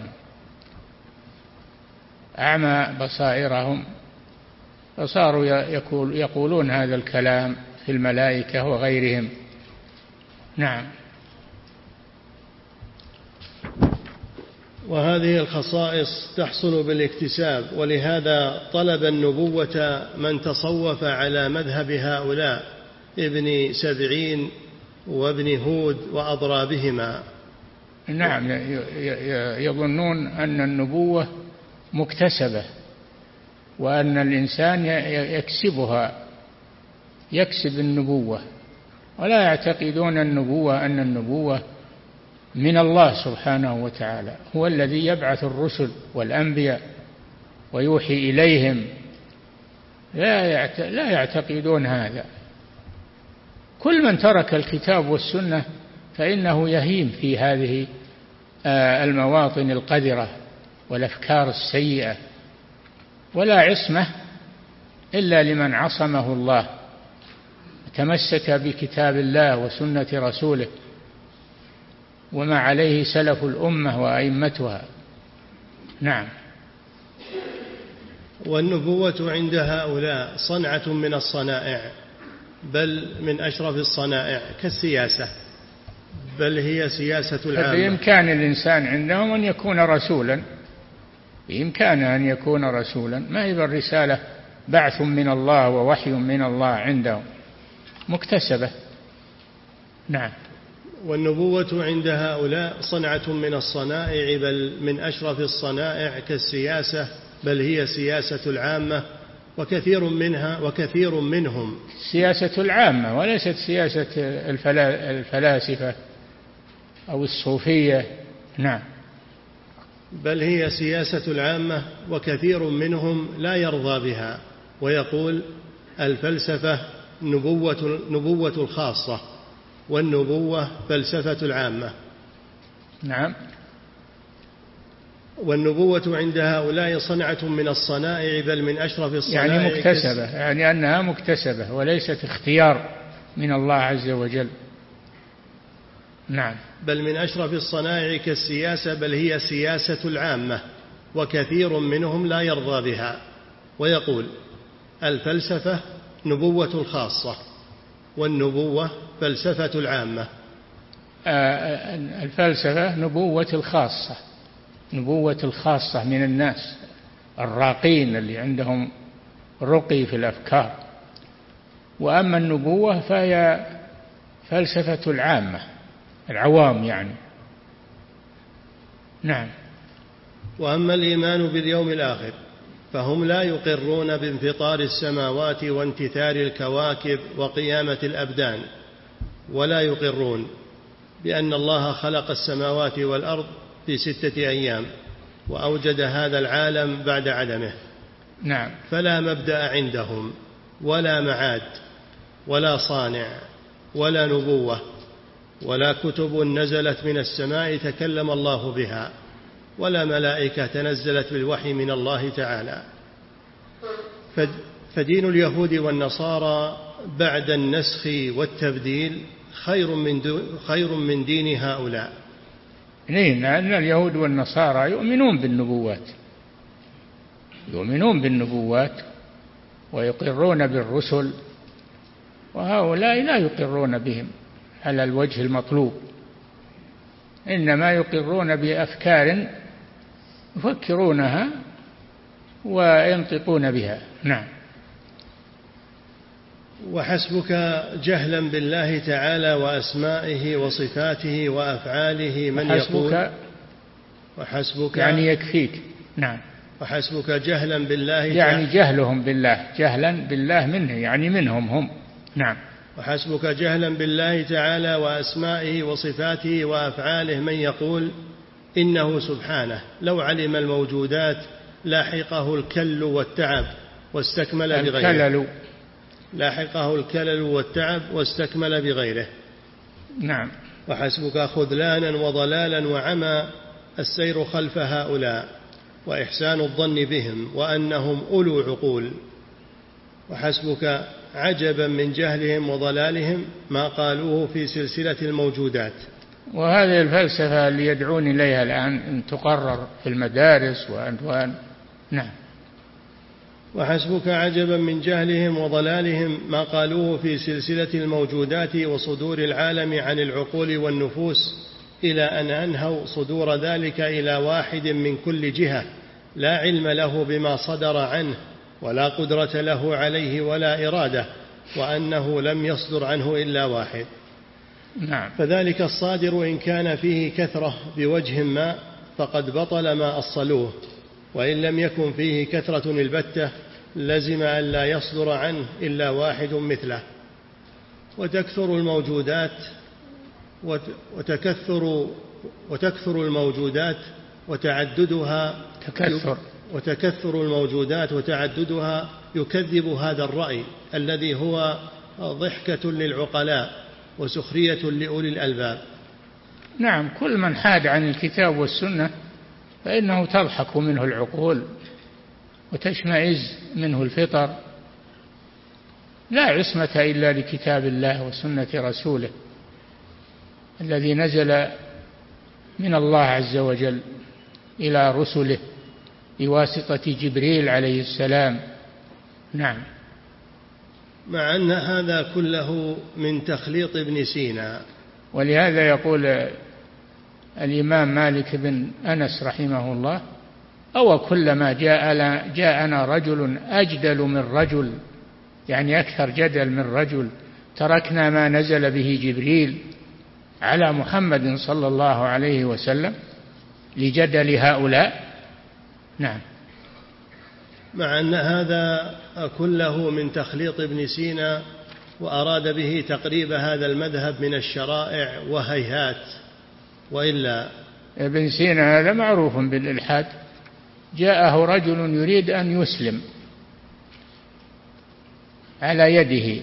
أعمى بصائرهم فصاروا يقولون هذا الكلام في الملائكة وغيرهم. نعم. وهذه الخصائص تحصل بالاكتساب، ولهذا طلب النبوة من تصوف على مذهب هؤلاء ابن سبعين وابن هود وأضرابهما. نعم، يظنون أن النبوة مكتسبة وأن الإنسان يكسبها يكسب النبوة، ولا يعتقدون النبوة أن النبوة من الله سبحانه وتعالى، هو الذي يبعث الرسل والأنبياء ويوحي إليهم. لا يعتقدون هذا. كل من ترك الكتاب والسنة فإنه يهيم في هذه المواطن القذرة والأفكار السيئة، ولا عصمة إلا لمن عصمه الله تمسك بكتاب الله وسنة رسوله وما عليه سلف الأمة وأئمتها. نعم. والنبوة عند هؤلاء صنعة من الصنائع، بل من أشرف الصنائع كالسياسة، بل هي سياسة العامة. بإمكان الإنسان عندهم أن يكون رسولا، بإمكانه أن يكون رسولا، ما هي الرسالة بعث من الله ووحي من الله عندهم، مكتسبة. نعم. والنبوة عند هؤلاء صنعة من الصنائع، بل من أشرف الصنائع كالسياسة، بل هي سياسة العامة، وكثير منها وكثير منهم سياسة العامة وليست سياسة الفلاسفة أو الصوفية. نعم. بل هي سياسة العامة، وكثير منهم لا يرضى بها ويقول الفلسفة نبوة, نبوة الخاصة، والنبوة فلسفة العامة. نعم. والنبوة عند هؤلاء صنعة من الصنائع، بل من أشرف الصنائع، يعني مكتسبة، يعني أنها مكتسبة وليست اختيار من الله عز وجل. نعم. بل من أشرف الصنائع كالسياسة، بل هي سياسة العامة، وكثير منهم لا يرضى بها ويقول الفلسفة نبوة الخاصة، والنبوة فلسفة العامة. الفلسفة نبوة الخاصة، نبوة الخاصة من الناس الراقين اللي عندهم رقي في الأفكار، وأما النبوة فهي فلسفة العامة العوام يعني. نعم. وأما الإيمان باليوم الآخر فهم لا يقرون بانفطار السماوات وانتثار الكواكب وقيامة الأبدان، ولا يقرون بأن الله خلق السماوات والأرض في ستة أيام وأوجد هذا العالم بعد عدمه. نعم. فلا مبدأ عندهم ولا معاد ولا صانع ولا نبوة ولا كتب نزلت من السماء تكلم الله بها ولا ملائكة تنزلت بالوحي من الله تعالى. فدين اليهود والنصارى بعد النسخ والتبديل خير من خير من دين هؤلاء. لأن اليهود والنصارى يؤمنون بالنبوات يؤمنون بالنبوات ويقرون بالرسل، وهؤلاء لا يقرون بهم على الوجه المطلوب، إنما يقرون بأفكار يفكرونها وينطقون بها. نعم. وحسبك جهلا بالله تعالى وأسمائه وصفاته وأفعاله من يقول وحسبك يعني يكفيك. نعم. وحسبك جهلا بالله يعني جهلهم بالله، جهلا بالله منه يعني منهم هم. نعم. وحسبك جهلا بالله تعالى وأسمائه وصفاته وأفعاله من يقول إنه سبحانه لو علم الموجودات لاحقه الكل والتعب واستكمل بغيره. الكلل. لاحقه الكلل والتعب واستكمل بغيره. نعم. وحسبك خذلانا وضلالا وعمى السير خلف هؤلاء وإحسان الظن بهم وأنهم أولو عقول. وحسبك عجبا من جهلهم وضلالهم ما قالوه في سلسلة الموجودات. وهذه الفلسفة اللي يدعون إليها الآن أن تقرر في المدارس وأن نعم. وحسبك عجبا من جهلهم وضلالهم ما قالوه في سلسلة الموجودات وصدور العالم عن العقول والنفوس إلى أن أنهوا صدور ذلك إلى واحد من كل جهة لا علم له بما صدر عنه ولا قدرة له عليه ولا إرادة، وأنه لم يصدر عنه إلا واحد. نعم. فذلك الصادر إن كان فيه كثرة بوجه ما فقد بطل ما أصلوه، وإن لم يكن فيه كثرة البتة لزم أن لا يصدر عنه إلا واحد مثله. وتكثر الموجودات وتكثر وتكثر الموجودات وتعددها تكثر وتكثر الموجودات وتعددها يكذب هذا الرأي الذي هو ضحكة للعقلاء وسخرية لأولي الألباب. نعم. كل من حاد عن الكتاب والسنة فإنه تضحك منه العقول وتشمئز منه الفطر. لا عصمة إلا لكتاب الله وسنة رسوله الذي نزل من الله عز وجل إلى رسله بواسطة جبريل عليه السلام. نعم. مع أن هذا كله من تخليط ابن سينا. ولهذا يقول الإمام مالك بن أنس رحمه الله: أو كلما جاء جاءنا رجل أجدل من رجل، يعني أكثر جدل من رجل، تركنا ما نزل به جبريل على محمد صلى الله عليه وسلم لجدل هؤلاء. نعم. مع أن هذا كله من تخليط ابن سينا وأراد به تقريب هذا المذهب من الشرائع وهيهات، وإلا ابن سينا هذا معروف بالإلحاد. جاءه رجل يريد أن يسلم على يده،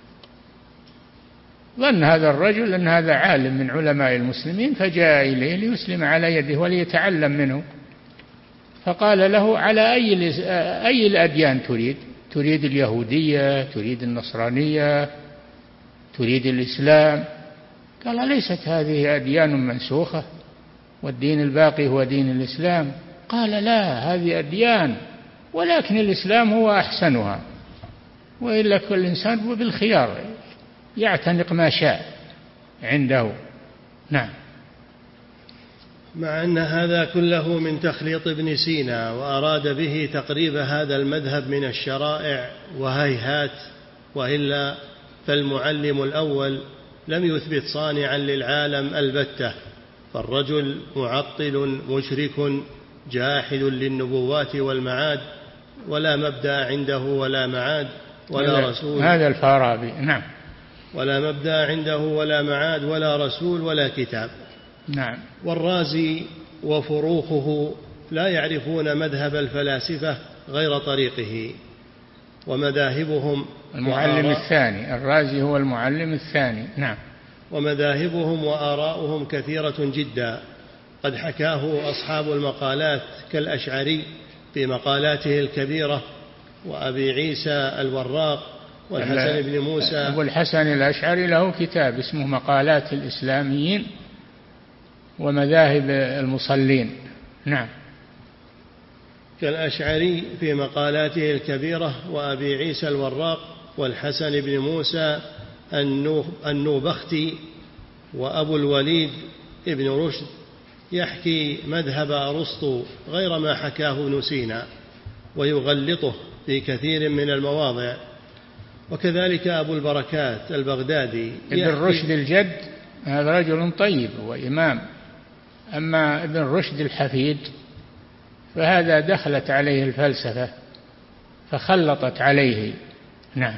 ظن هذا الرجل أن هذا عالم من علماء المسلمين فجاء إليه ليسلم على يده وليتعلم منه، فقال له: على أي أي الأديان تريد؟ تريد اليهودية؟ تريد النصرانية؟ تريد الإسلام؟ قال: ليست هذه أديان منسوخة والدين الباقي هو دين الإسلام. قال: لا، هذه أديان ولكن الإسلام هو أحسنها، وإلا كل إنسان هو بالخيار يعتنق ما شاء عنده. نعم. مع أن هذا كله من تخليط ابن سينا وأراد به تقريب هذا المذهب من الشرائع وهيهات، وإلا فالمعلم الأول لم يثبت صانعا للعالم البتة، فالرجل معطل مشرك جاحد للنبوات والمعاد، ولا مبدأ عنده ولا معاد ولا رسول. هذا الفارابي. نعم. ولا مبدأ عنده ولا معاد ولا رسول ولا كتاب. نعم. والرازي وفروخه لا يعرفون مذهب الفلاسفة غير طريقه، ومذاهبهم المعلم الثاني. الرازي هو المعلم الثاني. نعم. ومذاهبهم وآراؤهم كثيرة جدا، قد حكاه أصحاب المقالات كالأشعري في مقالاته الكبيرة، وأبي عيسى الوراق، والحسن بن موسى. أبو الحسن الأشعري له كتاب اسمه مقالات الإسلاميين ومذاهب المصلين. نعم. كالأشعري في مقالاته الكبيرة، وأبي عيسى الوراق، والحسن بن موسى النوبختي، وأبو الوليد ابن رشد يحكي مذهب أرسطو غير ما حكاه ابن سينا ويغلطه في كثير من المواضع. وكذلك أبو البركات البغدادي. ابن رشد الجد هذا رجل طيب وإمام، أما ابن رشد الحفيد فهذا دخلت عليه الفلسفة فخلطت عليه. نعم.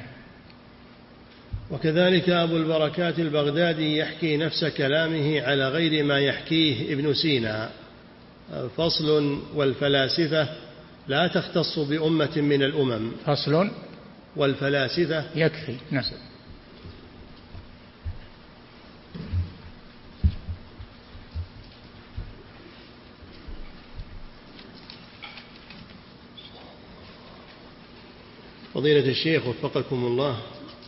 وكذلك أبو البركات البغدادي يحكي نفس كلامه على غير ما يحكيه ابن سينا. فصل: والفلاسفة لا تختص بأمة من الأمم. فصل: والفلاسفة. يكفي. نعم. فضيلة الشيخ وفقكم الله،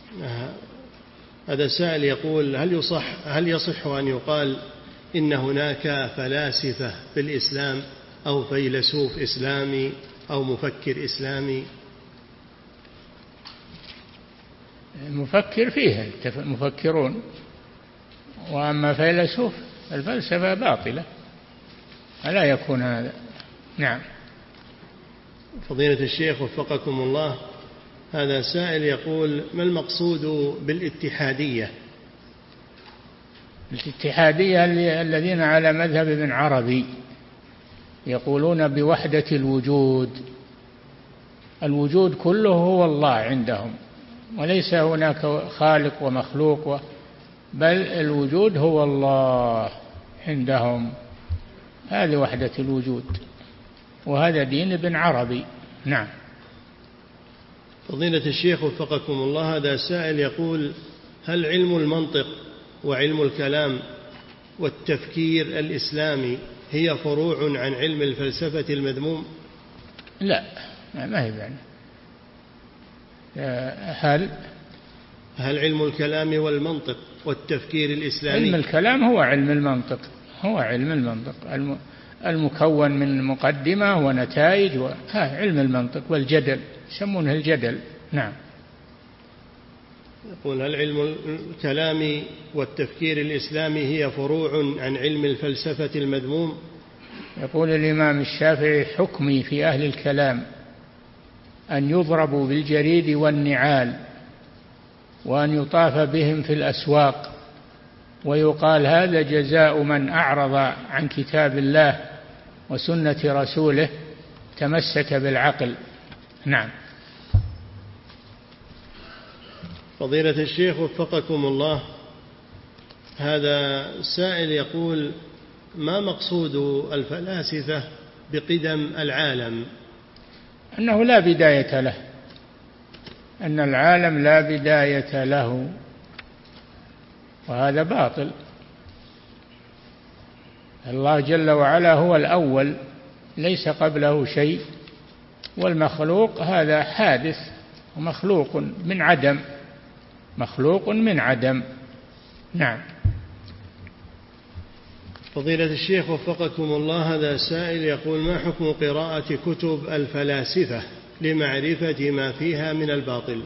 هذا سائل يقول: هل يصح هل يصح أن يقال إن هناك فلاسفة في الإسلام أو فيلسوف إسلامي أو مفكر إسلامي؟ المفكر فيه مفكرون، وأما فيلسوف الفلسفة باطلة، ألا يكون هذا. نعم. فضيلة الشيخ وفقكم الله، هذا سائل يقول: ما المقصود بالاتحادية؟ الاتحادية الذين على مذهب ابن عربي يقولون بوحدة الوجود. الوجود كله هو الله عندهم، وليس هناك خالق ومخلوق، بل الوجود هو الله عندهم. هذه وحدة الوجود، وهذا دين ابن عربي. نعم. فضيلة الشيخ وفقكم الله، هذا سائل يقول: هل علم المنطق وعلم الكلام والتفكير الإسلامي هي فروع عن علم الفلسفة المذموم؟ لا، ما هي يعني. هل هل علم الكلام والمنطق والتفكير الإسلامي؟ علم الكلام هو علم المنطق، هو علم المنطق المكون من مقدمة ونتائج، وها علم المنطق والجدل يسمونه الجدل. نعم. يقول: هل علم الكلام والتفكير الإسلامي هي فروع عن علم الفلسفة المذموم؟ يقول الإمام الشافعي: حكمي في أهل الكلام أن يضربوا بالجريد والنعال، وأن يطاف بهم في الأسواق، ويقال هذا جزاء من أعرض عن كتاب الله وسنة رسوله تمسك بالعقل. نعم. فضيلة الشيخ وفقكم الله، هذا سائل يقول: ما مقصود الفلاسفة بقدم العالم؟ أنه لا بداية له، أن العالم لا بداية له، وهذا باطل. الله جل وعلا هو الأول، ليس قبله شيء، والمخلوق هذا حادث ومخلوق من عدم، مخلوق من عدم. نعم. فضيلة الشيخ وفقكم الله، هذا سائل يقول: ما حكم قراءة كتب الفلاسفة لمعرفة ما فيها من الباطل؟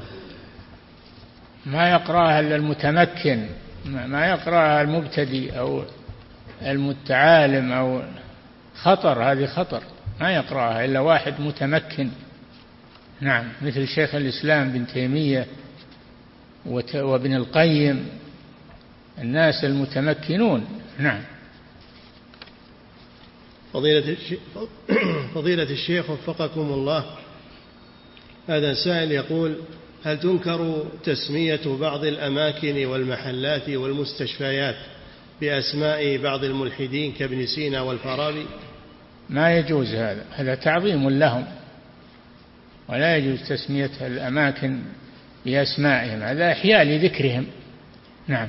ما يقرأها إلا المتمكن، ما يقرأها المبتدئ أو المتعالم، أو خطر، هذه خطر، ما يقرأها إلا واحد متمكن. نعم. مثل شيخ الإسلام بن تيمية وابن القيم، الناس المتمكنون. نعم. فضيلة الشيخ, فضيلة الشيخ وفقكم الله، هذا سائل يقول: هل تنكر تسمية بعض الأماكن والمحلات والمستشفيات بأسماء بعض الملحدين كابن سينا والفارابي؟ ما يجوز هذا، هذا تعظيم لهم، ولا يجوز تسمية الأماكن بأسمائهم، هذا إحياء لذكرهم. نعم.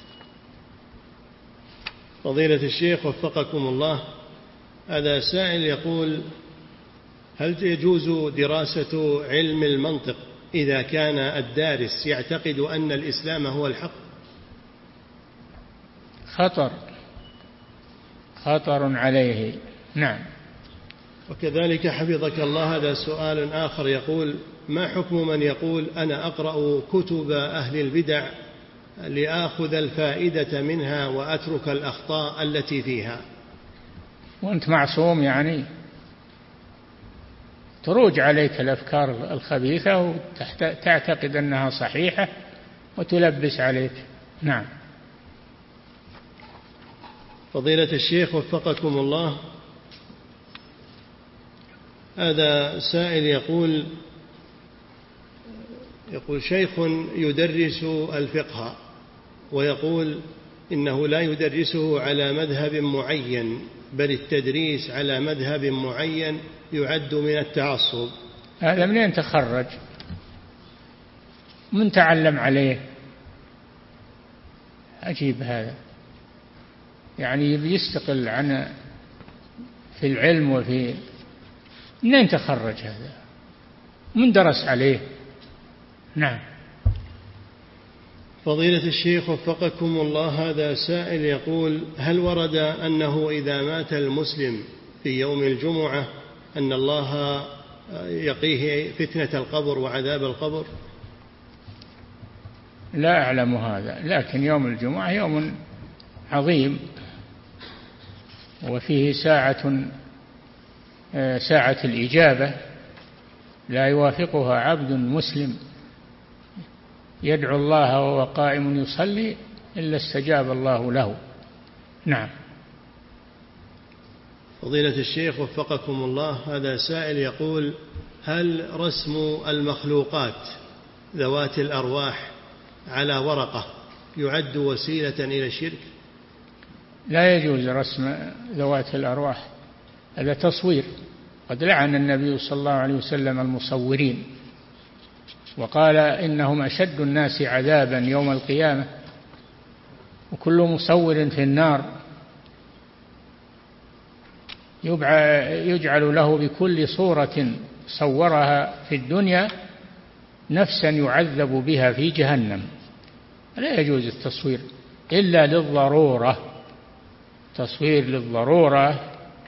فضيلة الشيخ وفقكم الله، هذا سائل يقول: هل يجوز دراسة علم المنطق إذا كان الدارس يعتقد أن الإسلام هو الحق؟ خطر خطر عليه. نعم. وكذلك حفظك الله، هذا سؤال آخر يقول: ما حكم من يقول أنا أقرأ كتب أهل البدع لآخذ الفائدة منها وأترك الأخطاء التي فيها؟ وأنت معصوم يعني؟ تروج عليك الأفكار الخبيثة وتعتقد أنها صحيحة وتلبس عليك. نعم. فضيلة الشيخ وفقكم الله، هذا سائل يقول يقول شيخ يدرس الفقه ويقول إنه لا يدرسه على مذهب معين، بل التدريس على مذهب معين يعد من التعصب. هذا منين تخرج؟ من تعلم عليه؟ عجيب هذا، يعني يستقل عن في العلم وفي منين تخرج هذا؟ من درس عليه؟ نعم. فضيلة الشيخ وفقكم الله، هذا سائل يقول: هل ورد أنه إذا مات المسلم في يوم الجمعة أن الله يقيه فتنة القبر وعذاب القبر؟ لا أعلم هذا، لكن يوم الجمعة يوم عظيم وفيه ساعة ساعة الإجابة لا يوافقها عبد مسلم يدعو الله وهو قائم يصلي إلا استجاب الله له. نعم. فضيلة الشيخ وفقكم الله، هذا سائل يقول: هل رسم المخلوقات ذوات الأرواح على ورقة يعد وسيلة إلى الشرك؟ لا يجوز رسم ذوات الأرواح، هذا تصوير. قد لعن النبي صلى الله عليه وسلم المصورين وقال إنهم أشد الناس عذابا يوم القيامة وكل مصور في النار، يجعل له بكل صورة صورها في الدنيا نفسا يعذب بها في جهنم. لا يجوز التصوير إلا للضرورة، تصوير للضرورة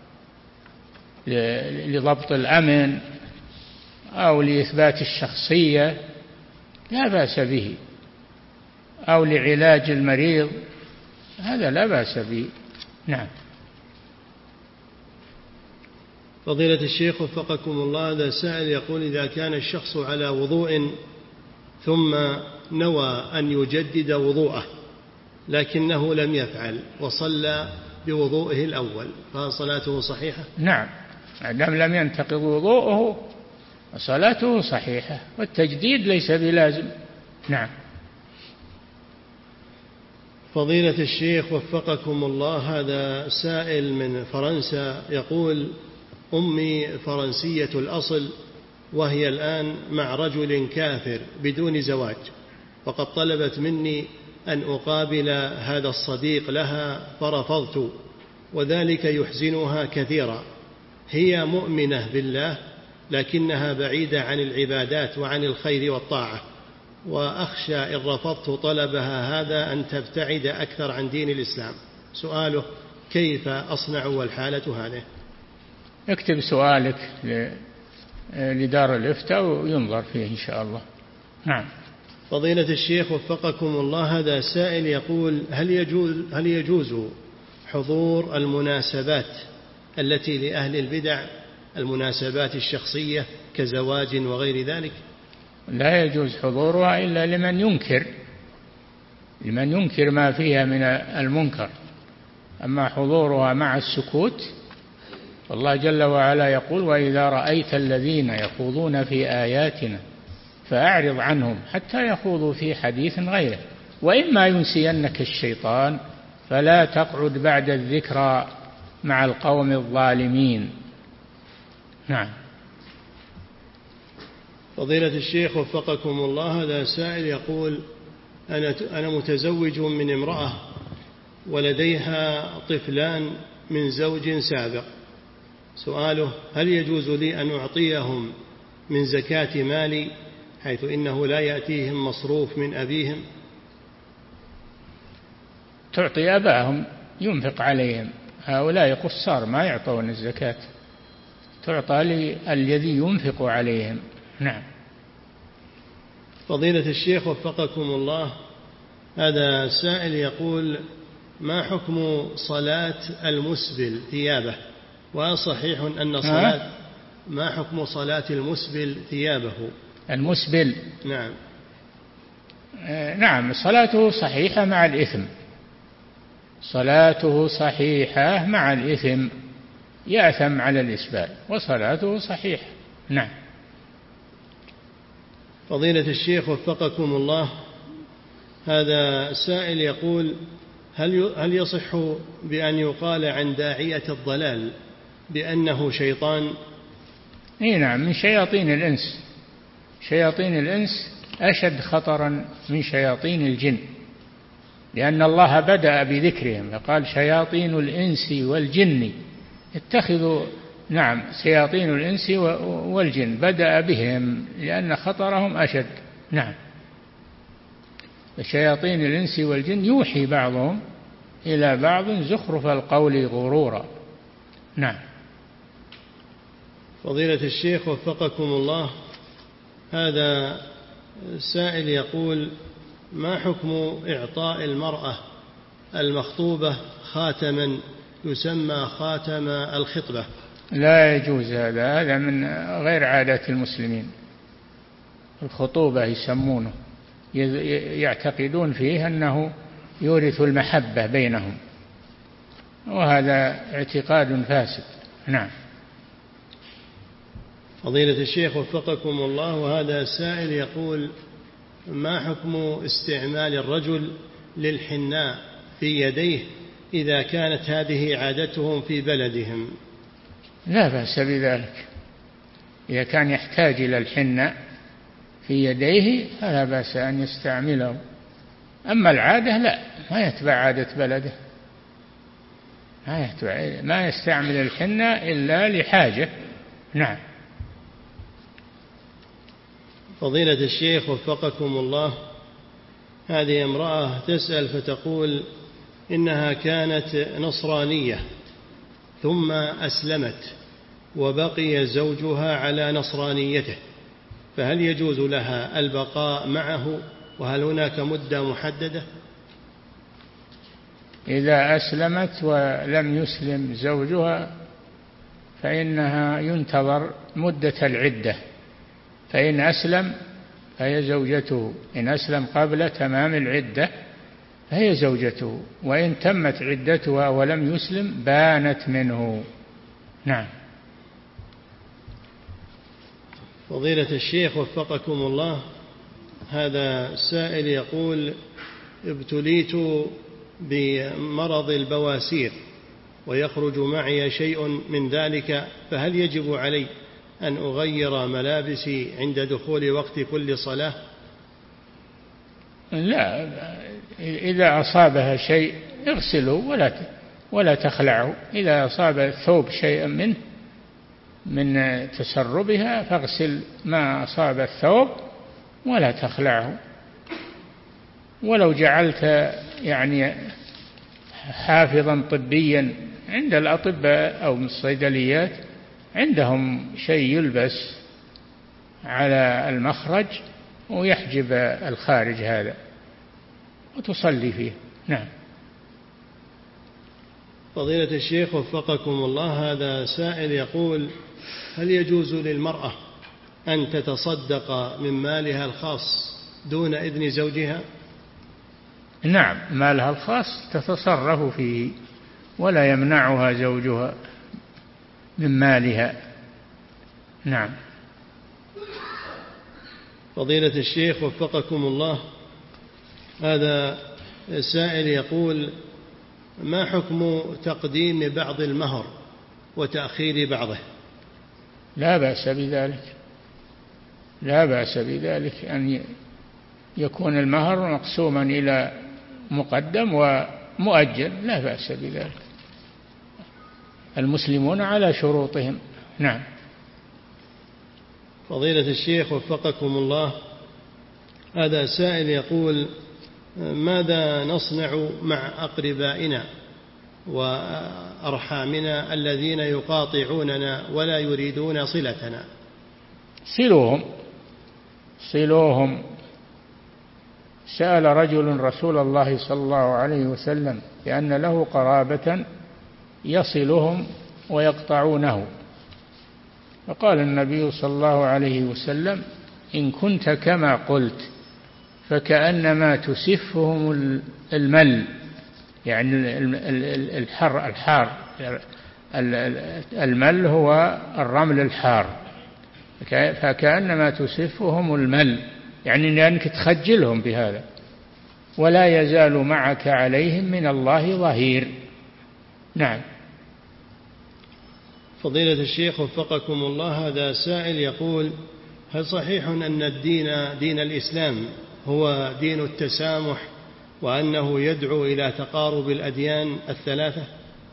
لضبط الأمن أو لإثبات الشخصية لا بأس به، أو لعلاج المريض هذا لا بأس به. نعم. فضيلة الشيخ وفقكم الله، هذا سائل يقول: إذا كان الشخص على وضوء ثم نوى أن يجدد وضوءه لكنه لم يفعل وصلى بوضوءه الأول فصلاته صحيحة؟ نعم، ما دام لم ينتقض وضوءه صلاته صحيحة، والتجديد ليس بلازم. نعم. فضيلة الشيخ وفقكم الله، هذا سائل من فرنسا يقول: أمي فرنسية الأصل وهي الآن مع رجل كافر بدون زواج، وقد طلبت مني أن أقابل هذا الصديق لها فرفضت، وذلك يحزنها كثيرا. هي مؤمنة بالله لكنها بعيدة عن العبادات وعن الخير والطاعة، وأخشى إن رفضت طلبها هذا أن تبتعد أكثر عن دين الإسلام. سؤاله: كيف أصنع والحالة هذه؟ اكتب سؤالك لدار الإفتاء وينظر فيه إن شاء الله. نعم. فضيلة الشيخ وفقكم الله، هذا سائل يقول: هل يجوز, هل يجوز حضور المناسبات التي لأهل البدع، المناسبات الشخصية كزواج وغير ذلك؟ لا يجوز حضورها إلا لمن ينكر لمن ينكر ما فيها من المنكر، أما حضورها مع السكوت والله جل وعلا يقول: وإذا رأيت الذين يخوضون في آياتنا فأعرض عنهم حتى يخوضوا في حديث غيره وإما ينسينك الشيطان فلا تقعد بعد الذكرى مع القوم الظالمين. نعم. فضيلة الشيخ وفقكم الله، هذا سائل يقول: أنا أنا متزوج من امرأة ولديها طفلان من زوج سابق. سؤاله: هل يجوز لي أن أعطيهم من زكاة مالي حيث إنه لا يأتيهم مصروف من أبيهم؟ تعطي أباهم ينفق عليهم، هؤلاء قصار ما يعطون الزكاة، تعطى للذي ينفق عليهم. نعم. فضيلة الشيخ وفقكم الله، هذا سائل يقول: ما حكم صلاة المسبل ثيابه؟ وصحيح أن صلاة ما حكم صلاة المسبل ثيابه؟ المسبل نعم. آه نعم، صلاته صحيحة مع الإثم، صلاته صحيحة مع الإثم، يأثم على الإسبال وصلاته صحيحة. نعم. فضيلة الشيخ وفقكم الله، هذا سائل يقول: هل هل يصح بأن يقال عن داعية الضلال بأنه شيطان؟ إيه نعم، من شياطين الإنس. شياطين الإنس أشد خطرا من شياطين الجن، لأن الله بدأ بذكرهم فقال: شياطين الإنس والجن اتخذوا. نعم، شياطين الإنس والجن بدأ بهم لأن خطرهم أشد. نعم. شياطين الإنس والجن يوحي بعضهم إلى بعض زخرف القول غرورا. نعم. فضيلة الشيخ وفقكم الله، هذا سائل يقول: ما حكم إعطاء المرأة المخطوبة خاتما يسمى خاتم الخطبة؟ لا يجوز هذا، هذا من غير عادة المسلمين. الخطوبة يسمونه، يعتقدون فيه أنه يورث المحبة بينهم، وهذا اعتقاد فاسد. نعم. فضيلة الشيخ وفقكم الله، وهذا سائل يقول: ما حكم استعمال الرجل للحناء في يديه إذا كانت هذه عادتهم في بلدهم؟ لا بأس بذلك، إذا كان يحتاج إلى الحناء في يديه فلا بأس أن يستعمله، أما العادة لا، ما يتبع عادة بلده، ما يتبع، ما يستعمل الحناء إلا لحاجة. نعم. فضيلة الشيخ وفقكم الله، هذه امرأة تسأل فتقول إنها كانت نصرانية ثم أسلمت وبقي زوجها على نصرانيته، فهل يجوز لها البقاء معه؟ وهل هناك مدة محددة؟ إذا أسلمت ولم يسلم زوجها فإنها ينتظر مدة العدة، فإن أسلم فهي زوجته، إن أسلم قبل تمام العدة فهي زوجته، وإن تمت عدتها ولم يسلم بانت منه. نعم. فضيلة الشيخ وفقكم الله، هذا سائل يقول: ابتليت بمرض البواسير ويخرج معي شيء من ذلك، فهل يجب علي أن أغير ملابسي عند دخول وقت كل صلاة؟ لا، إذا أصابها شيء اغسله ولا ولا تخلعه، إذا أصاب الثوب شيئا منه من تسربها فاغسل ما أصاب الثوب ولا تخلعه. ولو جعلت يعني حافظا طبيا عند الأطباء أو من الصيدليات عندهم شيء يلبس على المخرج ويحجب الخارج هذا وتصلي فيه. نعم. فضيلة الشيخ وفقكم الله، هذا سائل يقول: هل يجوز للمرأة أن تتصدق من مالها الخاص دون إذن زوجها؟ نعم، مالها الخاص تتصرف فيه ولا يمنعها زوجها من مالها. نعم. فضيلة الشيخ وفقكم الله، هذا سائل يقول: ما حكم تقديم بعض المهر وتأخير بعضه؟ لا بأس بذلك، لا بأس بذلك أن يكون المهر مقسوما إلى مقدم ومؤجل، لا بأس بذلك، المسلمون على شروطهم. نعم. فضيلة الشيخ وفقكم الله، هذا سائل يقول: ماذا نصنع مع أقربائنا وأرحامنا الذين يقاطعوننا ولا يريدون صلتنا؟ صلوهم، صلوهم. سأل رجل رسول الله صلى الله عليه وسلم لأن له قرابة يصلهم ويقطعونه، فقال النبي صلى الله عليه وسلم: إن كنت كما قلت فكأنما تسفهم المل، يعني الحر الحار المل هو الرمل الحار، فكأنما تسفهم المل، يعني لأنك تخجلهم بهذا، ولا يزال معك عليهم من الله ظهير. نعم. فضيلة الشيخ وفقكم الله، هذا سائل يقول: هل صحيح أن الدين دين الإسلام هو دين التسامح وأنه يدعو إلى تقارب الأديان الثلاثة؟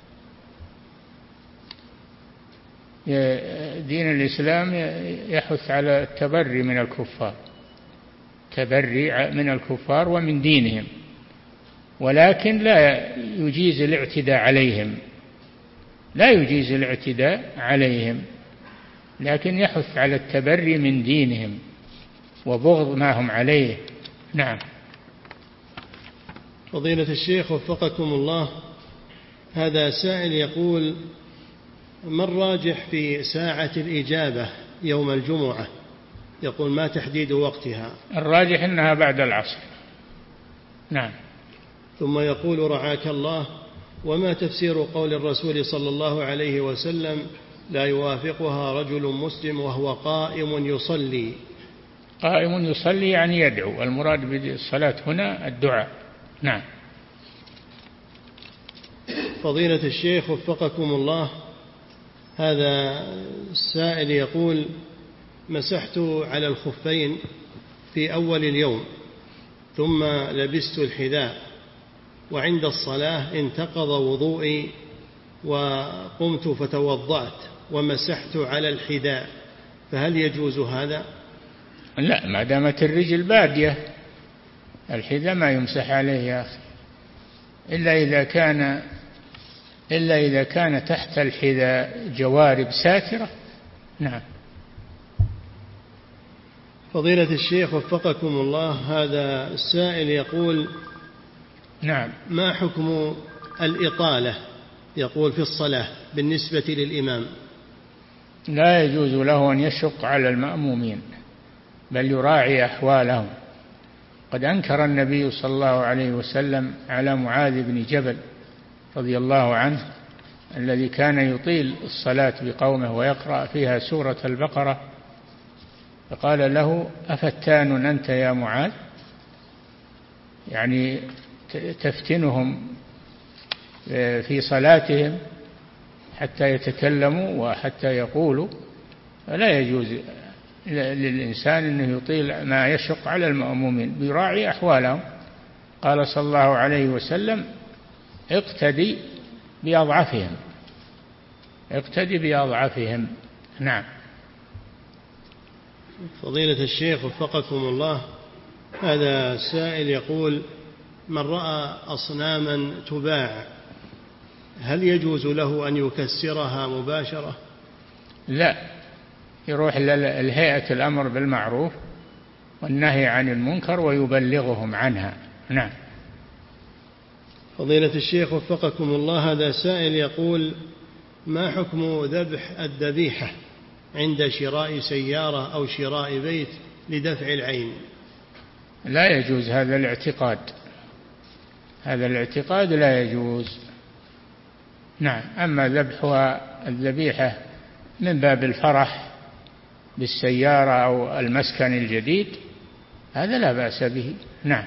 دين الإسلام يحث على التبري من الكفار، تبري من الكفار ومن دينهم، ولكن لا يجيز الاعتداء عليهم، لا يجيز الاعتداء عليهم، لكن يحث على التبري من دينهم وبغض ما هم عليه. نعم. فضيلة الشيخ وفقكم الله، هذا سائل يقول: ما الراجح في ساعة الإجابة يوم الجمعة؟ يقول: ما تحديد وقتها؟ الراجح أنها بعد العصر. نعم. ثم يقول: رعاك الله، وما تفسير قول الرسول صلى الله عليه وسلم: لا يوافقها رجل مسلم وهو قائم يصلي؟ قائم يصلي يعني يدعو، المراد بالصلاة هنا الدعاء. نعم. فضيلة الشيخ وفقكم الله، هذا السائل يقول: مسحت على الخفين في أول اليوم ثم لبست الحذاء، وعند الصلاة انتقض وضوئي وقمت فتوضأت ومسحت على الحذاء، فهل يجوز هذا؟ لا، ما دامت الرجل بادية الحذاء ما يمسح عليه يا أخي، إلا إذا كان إلا إذا كان تحت الحذاء جوارب ساترة. نعم. فضيلة الشيخ وفقكم الله، هذا السائل يقول: نعم. ما حكم الإطالة يقول في الصلاة بالنسبة للإمام؟ لا يجوز له أن يشق على المأمومين، بل يراعي أحوالهم. قد أنكر النبي صلى الله عليه وسلم على معاذ بن جبل رضي الله عنه الذي كان يطيل الصلاة بقومه ويقرأ فيها سورة البقرة، فقال له: أفتان أنت يا معاذ؟ يعني تفتنهم في صلاتهم حتى يتكلموا وحتى يقولوا، فلا يجوز للإنسان أنه يطيل ما يشق على المأمومين، بيراعي أحوالهم. قال صلى الله عليه وسلم: اقتدي بأضعفهم، اقتدي بأضعفهم. نعم. فضيلة الشيخ وفقكم الله، هذا سائل يقول: من رأى أصناما تباع هل يجوز له أن يكسرها مباشرة؟ لا، يروح للهيئة الأمر بالمعروف والنهي عن المنكر ويبلغهم عنها. نعم. فضيلة الشيخ وفقكم الله، هذا سائل يقول: ما حكم ذبح الذبيحة عند شراء سيارة أو شراء بيت لدفع العين؟ لا يجوز هذا الاعتقاد، هذا الاعتقاد لا يجوز. نعم. أما ذبحها الذبيحة من باب الفرح بالسيارة أو المسكن الجديد، هذا لا بأس به. نعم.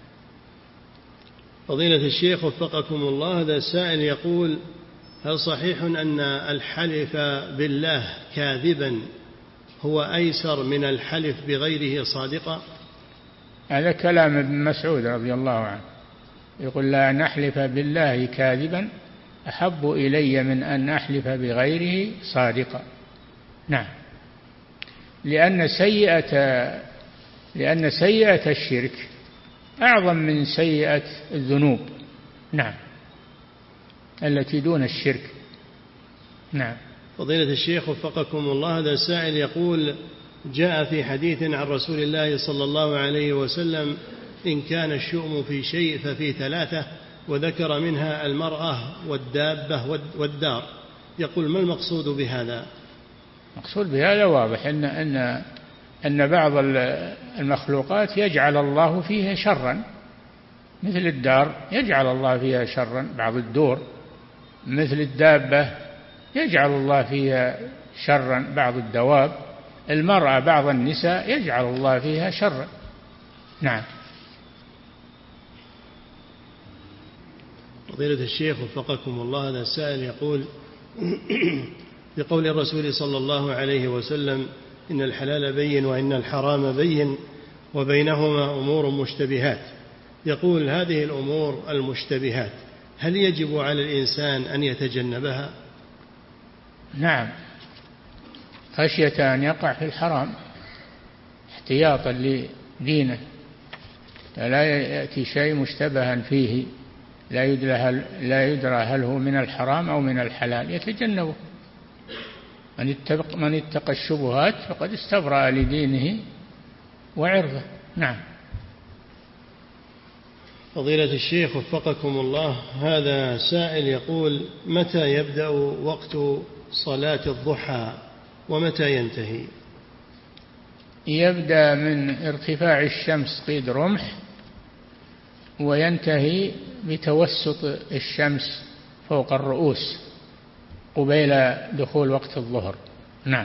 فضيلة الشيخ وفقكم الله، هذا سائل يقول: هل صحيح أن الحلف بالله كاذبا هو أيسر من الحلف بغيره صادقا؟ هذا كلام ابن مسعود رضي الله عنه، يقول: لا نحلف بالله كاذبا أحب إلي من أن أحلف بغيره صادقا. نعم. لأن سيئة لأن سيئة الشرك أعظم من سيئة الذنوب. نعم، التي دون الشرك. نعم. فضيلة الشيخ وفقكم الله، هذا سائل يقول: جاء في حديث عن رسول الله صلى الله عليه وسلم: إن كان الشؤم في شيء ففي ثلاثة، وذكر منها المرأة والدابة والدار. يقول: ما المقصود بهذا؟ المقصود بهذا واضح، إن, أن, أن بعض المخلوقات يجعل الله فيها شرا، مثل الدار يجعل الله فيها شرا، بعض الدور، مثل الدابة يجعل الله فيها شرا، بعض الدواب، المرأة بعض النساء يجعل الله فيها شرا. نعم. فضيلة الشيخ وفقكم الله، هذا السائل يقول: بقول الرسول صلى الله عليه وسلم: إن الحلال بين وإن الحرام بين وبينهما أمور مشتبهات، يقول: هذه الأمور المشتبهات هل يجب على الإنسان أن يتجنبها؟ نعم، خشية أن يقع في الحرام احتياطا لدينه، لا يأتي شيء مشتبها فيه لا يدرى هل, لا يدرى هل هو من الحرام أو من الحلال، يتجنبه. من اتقى, من اتقى الشبهات فقد استبرأ لدينه وعرضه. نعم. فضيلة الشيخ وفقكم الله، هذا سائل يقول: متى يبدأ وقت صلاة الضحى ومتى ينتهي؟ يبدأ من ارتفاع الشمس قيد رمح، وينتهي بتوسط الشمس فوق الرؤوس قبيل دخول وقت الظهر. نعم.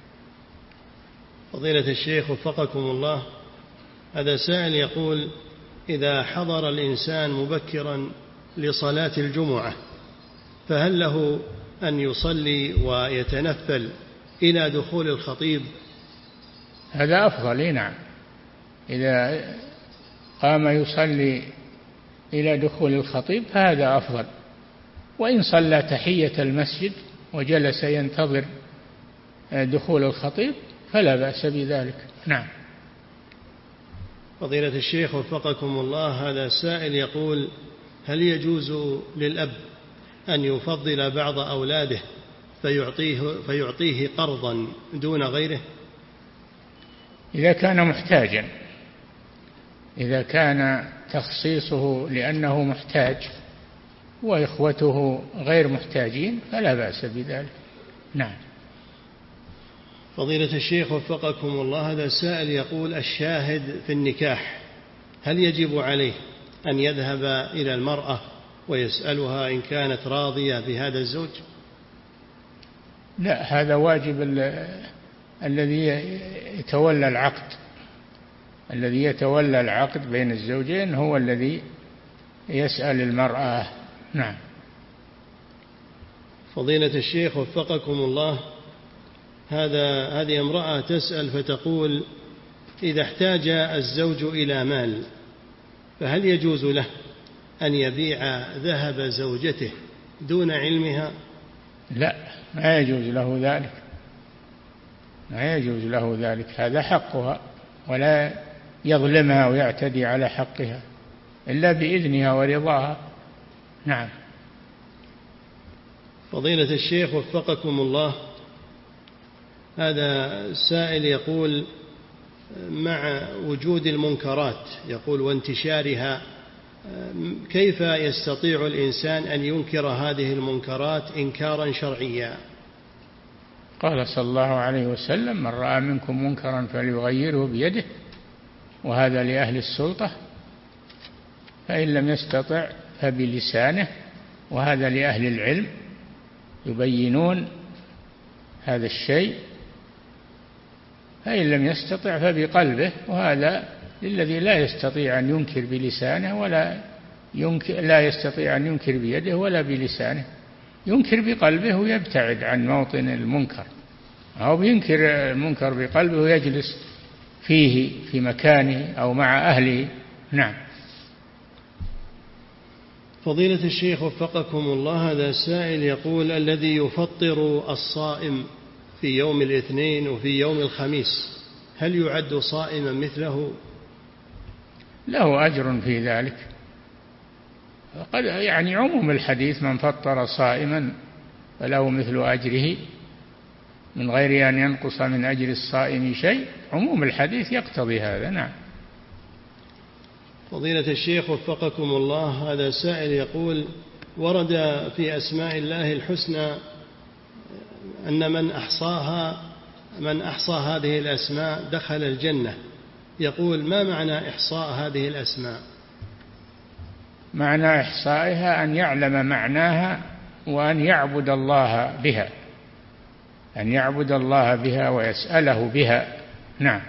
فضيلة الشيخ وفقكم الله، هذا سائل يقول: إذا حضر الإنسان مبكرا لصلاة الجمعة فهل له أن يصلي ويتنفل إلى دخول الخطيب؟ هذا أفضل. نعم، إذا قام يصلي إلى دخول الخطيب فهذا أفضل، وإن صلى تحية المسجد وجلس ينتظر دخول الخطيب فلا بأس بذلك. نعم. فضيلة الشيخ وفقكم الله، هذا سائل يقول: هل يجوز للأب أن يفضل بعض أولاده فيعطيه, فيعطيه قرضا دون غيره؟ إذا كان محتاجا، إذا كان تخصيصه لأنه محتاج وإخوته غير محتاجين فلا بأس بذلك. نعم. فضيلة الشيخ وفقكم الله، هذا سائل يقول: الشاهد في النكاح هل يجب عليه أن يذهب إلى المرأة ويسألها إن كانت راضية بهذا الزوج؟ لا، هذا واجب الذي يتولى العقد الذي يتولى العقد بين الزوجين هو الذي يسأل المرأة. نعم. فضيلة الشيخ وفقكم الله، هذا هذه امرأة تسأل فتقول: إذا احتاج الزوج إلى مال فهل يجوز له أن يبيع ذهب زوجته دون علمها؟ لا، ما يجوز له ذلك، ما يجوز له ذلك، هذا حقها، ولا يظلمها ويعتدي على حقها إلا بإذنها ورضاها. نعم. فضيلة الشيخ وفقكم الله، هذا سائل يقول: مع وجود المنكرات يقول وانتشارها كيف يستطيع الإنسان أن ينكر هذه المنكرات إنكارا شرعيا؟ قال صلى الله عليه وسلم: من رأى منكم منكرا فليغيره بيده، وهذا لأهل السلطة، فإن لم يستطع فبلسانه، وهذا لأهل العلم يبينون هذا الشيء، فإن لم يستطع فبقلبه، وهذا للذي لا يستطيع أن ينكر بلسانه ولا ينكر لا يستطيع أن ينكر بيده ولا بلسانه، ينكر بقلبه ويبتعد عن موطن المنكر، أو ينكر المنكر بقلبه ويجلس فيه في مكانه أو مع أهله. نعم. فضيلة الشيخ وفقكم الله، هذا سائل يقول: الذي يفطر الصائم في يوم الاثنين وفي يوم الخميس هل يعد صائما مثله؟ له أجر في ذلك، قد يعني عموم الحديث: من فطر صائما فله مثل أجره من غير أن ينقص من أجر الصائم شيء. عموم الحديث يقتضي هذا. نعم. فضيلة الشيخ وفقكم الله، هذا سائل يقول: ورد في أسماء الله الحسنى أن من أحصاها من أحصى هذه الأسماء دخل الجنة، يقول: ما معنى إحصاء هذه الأسماء؟ معنى إحصائها أن يعلم معناها وأن يعبد الله بها، أن يعبد الله بها ويسأله بها. نعم.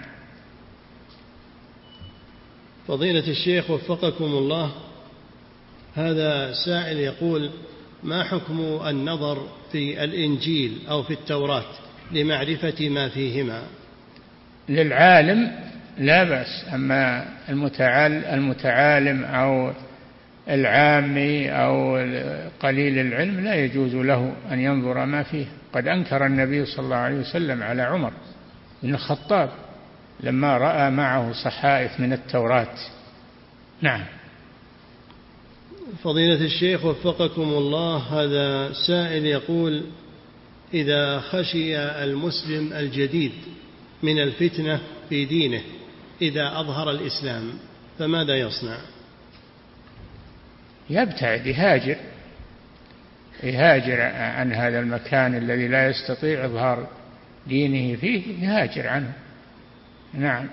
فضيلة الشيخ وفقكم الله، هذا سائل يقول: ما حكم النظر في الإنجيل أو في التوراة لمعرفة ما فيهما؟ للعالم لا بأس، أما المتعالم أو العامي أو قليل العلم لا يجوز له أن ينظر ما فيه. قد أنكر النبي صلى الله عليه وسلم على عمر بن الخطاب لما رأى معه صحائف من التوراة. نعم. فضيلة الشيخ وفقكم الله، هذا سائل يقول: إذا خشي المسلم الجديد من الفتنة في دينه إذا أظهر الإسلام فماذا يصنع؟ يبتعد، يهاجر يهاجر عن هذا المكان الذي لا يستطيع إظهار دينه فيه، يهاجر عنه. نعم.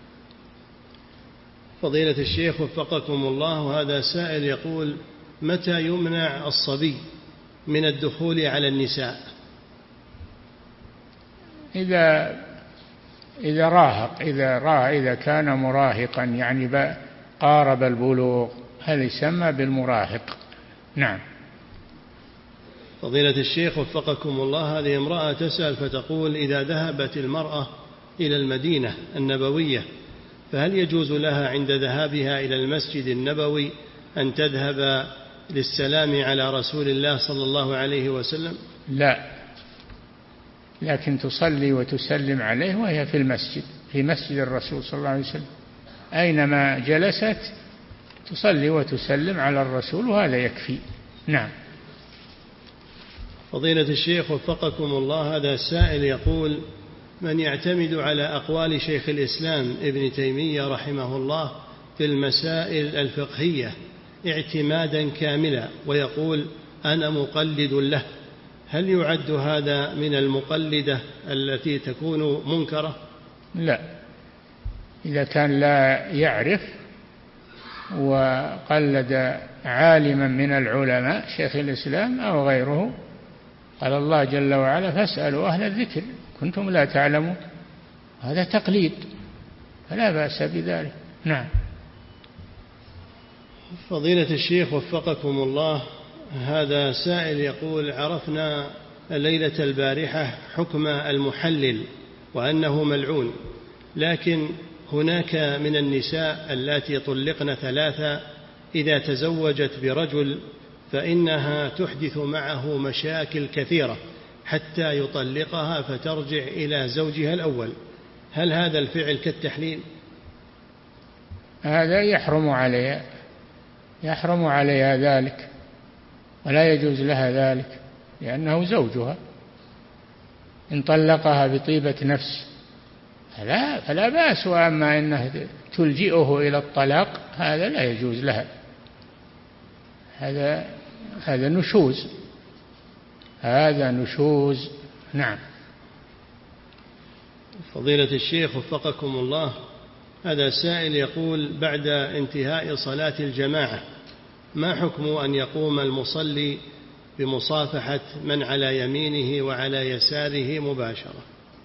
فضيلة الشيخ وفقكم الله، هذا سائل يقول: متى يمنع الصبي من الدخول على النساء؟ إذا إذا راهق إذا راه إذا كان مراهقا، يعني قارب البلوغ، هذا يسمى بالمراهق. نعم. فضيلة الشيخ وفقكم الله، هذه امرأة تسأل فتقول: إذا ذهبت المرأة إلى المدينة النبوية فهل يجوز لها عند ذهابها إلى المسجد النبوي أن تذهب للسلام على رسول الله صلى الله عليه وسلم؟ لا، لكن تصلي وتسلم عليه وهي في المسجد، في مسجد الرسول صلى الله عليه وسلم، أينما جلست تصلي وتسلم على الرسول، وهذا يكفي. نعم. فضيلة الشيخ وفقكم الله، هذا السائل يقول: من يعتمد على أقوال شيخ الإسلام ابن تيمية رحمه الله في المسائل الفقهية اعتمادا كاملا ويقول: أنا مقلد له، هل يعد هذا من المقلدة التي تكون منكرة؟ لا، إذا كان لا يعرف وقلد عالما من العلماء شيخ الإسلام أو غيره، قال الله جل وعلا: فاسألوا أهل الذكر كنتم لا تعلمون، هذا تقليد فلا بأس بذلك. نعم. فضيلة الشيخ وفقكم الله، هذا سائل يقول: عرفنا ليلة البارحة حكم المحلل وأنه ملعون، لكن هناك من النساء اللاتي طلقن ثلاثة إذا تزوجت برجل فإنها تحدث معه مشاكل كثيرة حتى يطلقها فترجع إلى زوجها الأول، هل هذا الفعل كالتحليل؟ هذا يحرم عليها يحرم عليها ذلك، ولا يجوز لها ذلك لأنه زوجها. إن طلقها بطيبة نفس فلا, فلا بأس، وأما إنها تلجئه إلى الطلاق هذا لا يجوز لها، هذا هذا نشوز هذا نشوز. نعم. فضيلة الشيخ وفقكم الله، هذا سائل يقول: بعد انتهاء صلاة الجماعة ما حكم أن يقوم المصلي بمصافحة من على يمينه وعلى يساره مباشرة؟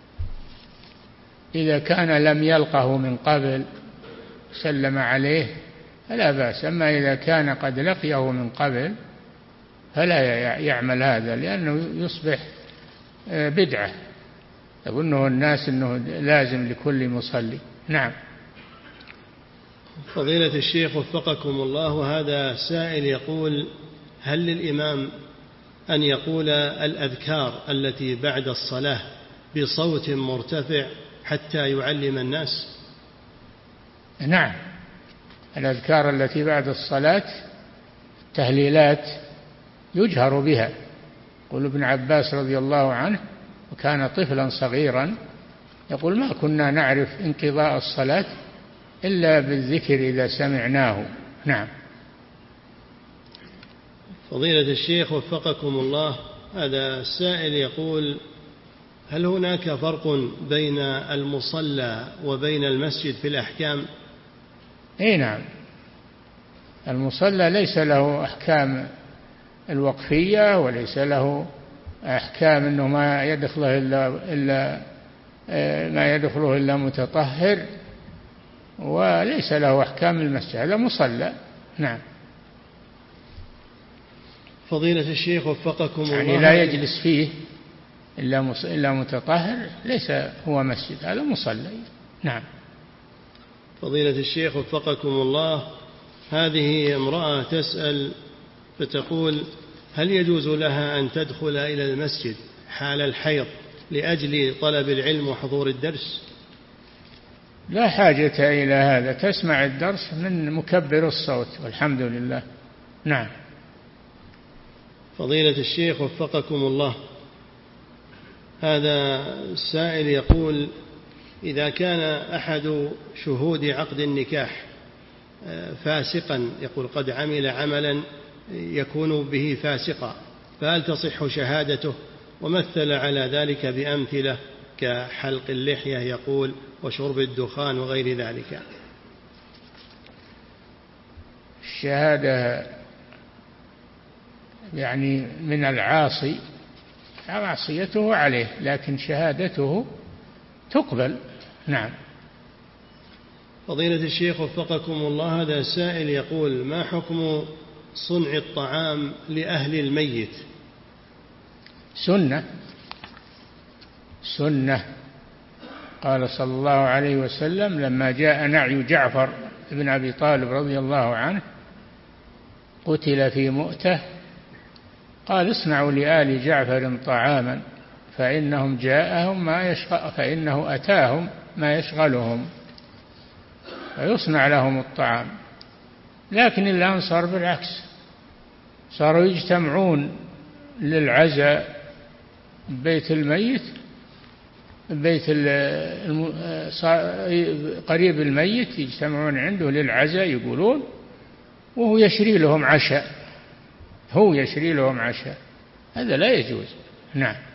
إذا كان لم يلقه من قبل سلم عليه فلا بأس، أما إذا كان قد لقيه من قبل فلا يعمل هذا، لأنه يصبح بدعة يظنه الناس أنه لازم لكل مصلي. نعم. فضيلة الشيخ وفقكم الله، هذا سائل يقول: هل للإمام أن يقول الأذكار التي بعد الصلاة بصوت مرتفع حتى يعلم الناس؟ نعم، الأذكار التي بعد الصلاة تهليلات يجهر بها. يقول ابن عباس رضي الله عنه وكان طفلا صغيرا يقول: ما كنا نعرف انقضاء الصلاة إلا بالذكر إذا سمعناه. نعم. فضيلة الشيخ وفقكم الله، هذا السائل يقول: هل هناك فرق بين المصلى وبين المسجد في الأحكام؟ اي نعم، المصلى ليس له أحكام الوقفية وليس له أحكام أنه ما يدخله إلا, إلا ما يدخله إلا متطهر، وليس له أحكام المسجد، هذا مصلى. نعم. فضيلة الشيخ وفقكم الله، يعني لا يجلس فيه إلا إلا متطهر، ليس هو مسجد، هذا مصلى. نعم. فضيلة الشيخ وفقكم الله، هذه امرأة تسأل فتقول: هل يجوز لها أن تدخل إلى المسجد حال الحيض لأجل طلب العلم وحضور الدرس؟ لا حاجة إلى هذا، تسمع الدرس من مكبر الصوت والحمد لله. نعم. فضيلة الشيخ وفقكم الله، هذا السائل يقول: إذا كان أحد شهود عقد النكاح فاسقا، يقول قد عمل عملا يكون به فاسقا، فهل تصح شهادته؟ ومثل على ذلك بأمثلة كحلق اللحية يقول وشرب الدخان وغير ذلك. الشهادة يعني من العاصي معصيته عليه، لكن شهادته تقبل. نعم. فضيلة الشيخ وفقكم الله، هذا سائل يقول: ما حكم صنع الطعام لأهل الميت؟ سنة سنة قال صلى الله عليه وسلم لما جاء نعي جعفر بن أبي طالب رضي الله عنه قتل في مؤتة، قال: اصنعوا لآل جعفر طعاما فإنهم جاءهم ما يشغل فإنه أتاهم ما يشغلهم، فيصنع لهم الطعام. لكن الآن صار بالعكس، صاروا يجتمعون للعزاء بيت الميت، بيت قريب الميت يجتمعون عنده للعزاء يقولون، وهو يشري لهم عشاء، هو يشري لهم عشاء، هذا لا يجوز. نعم.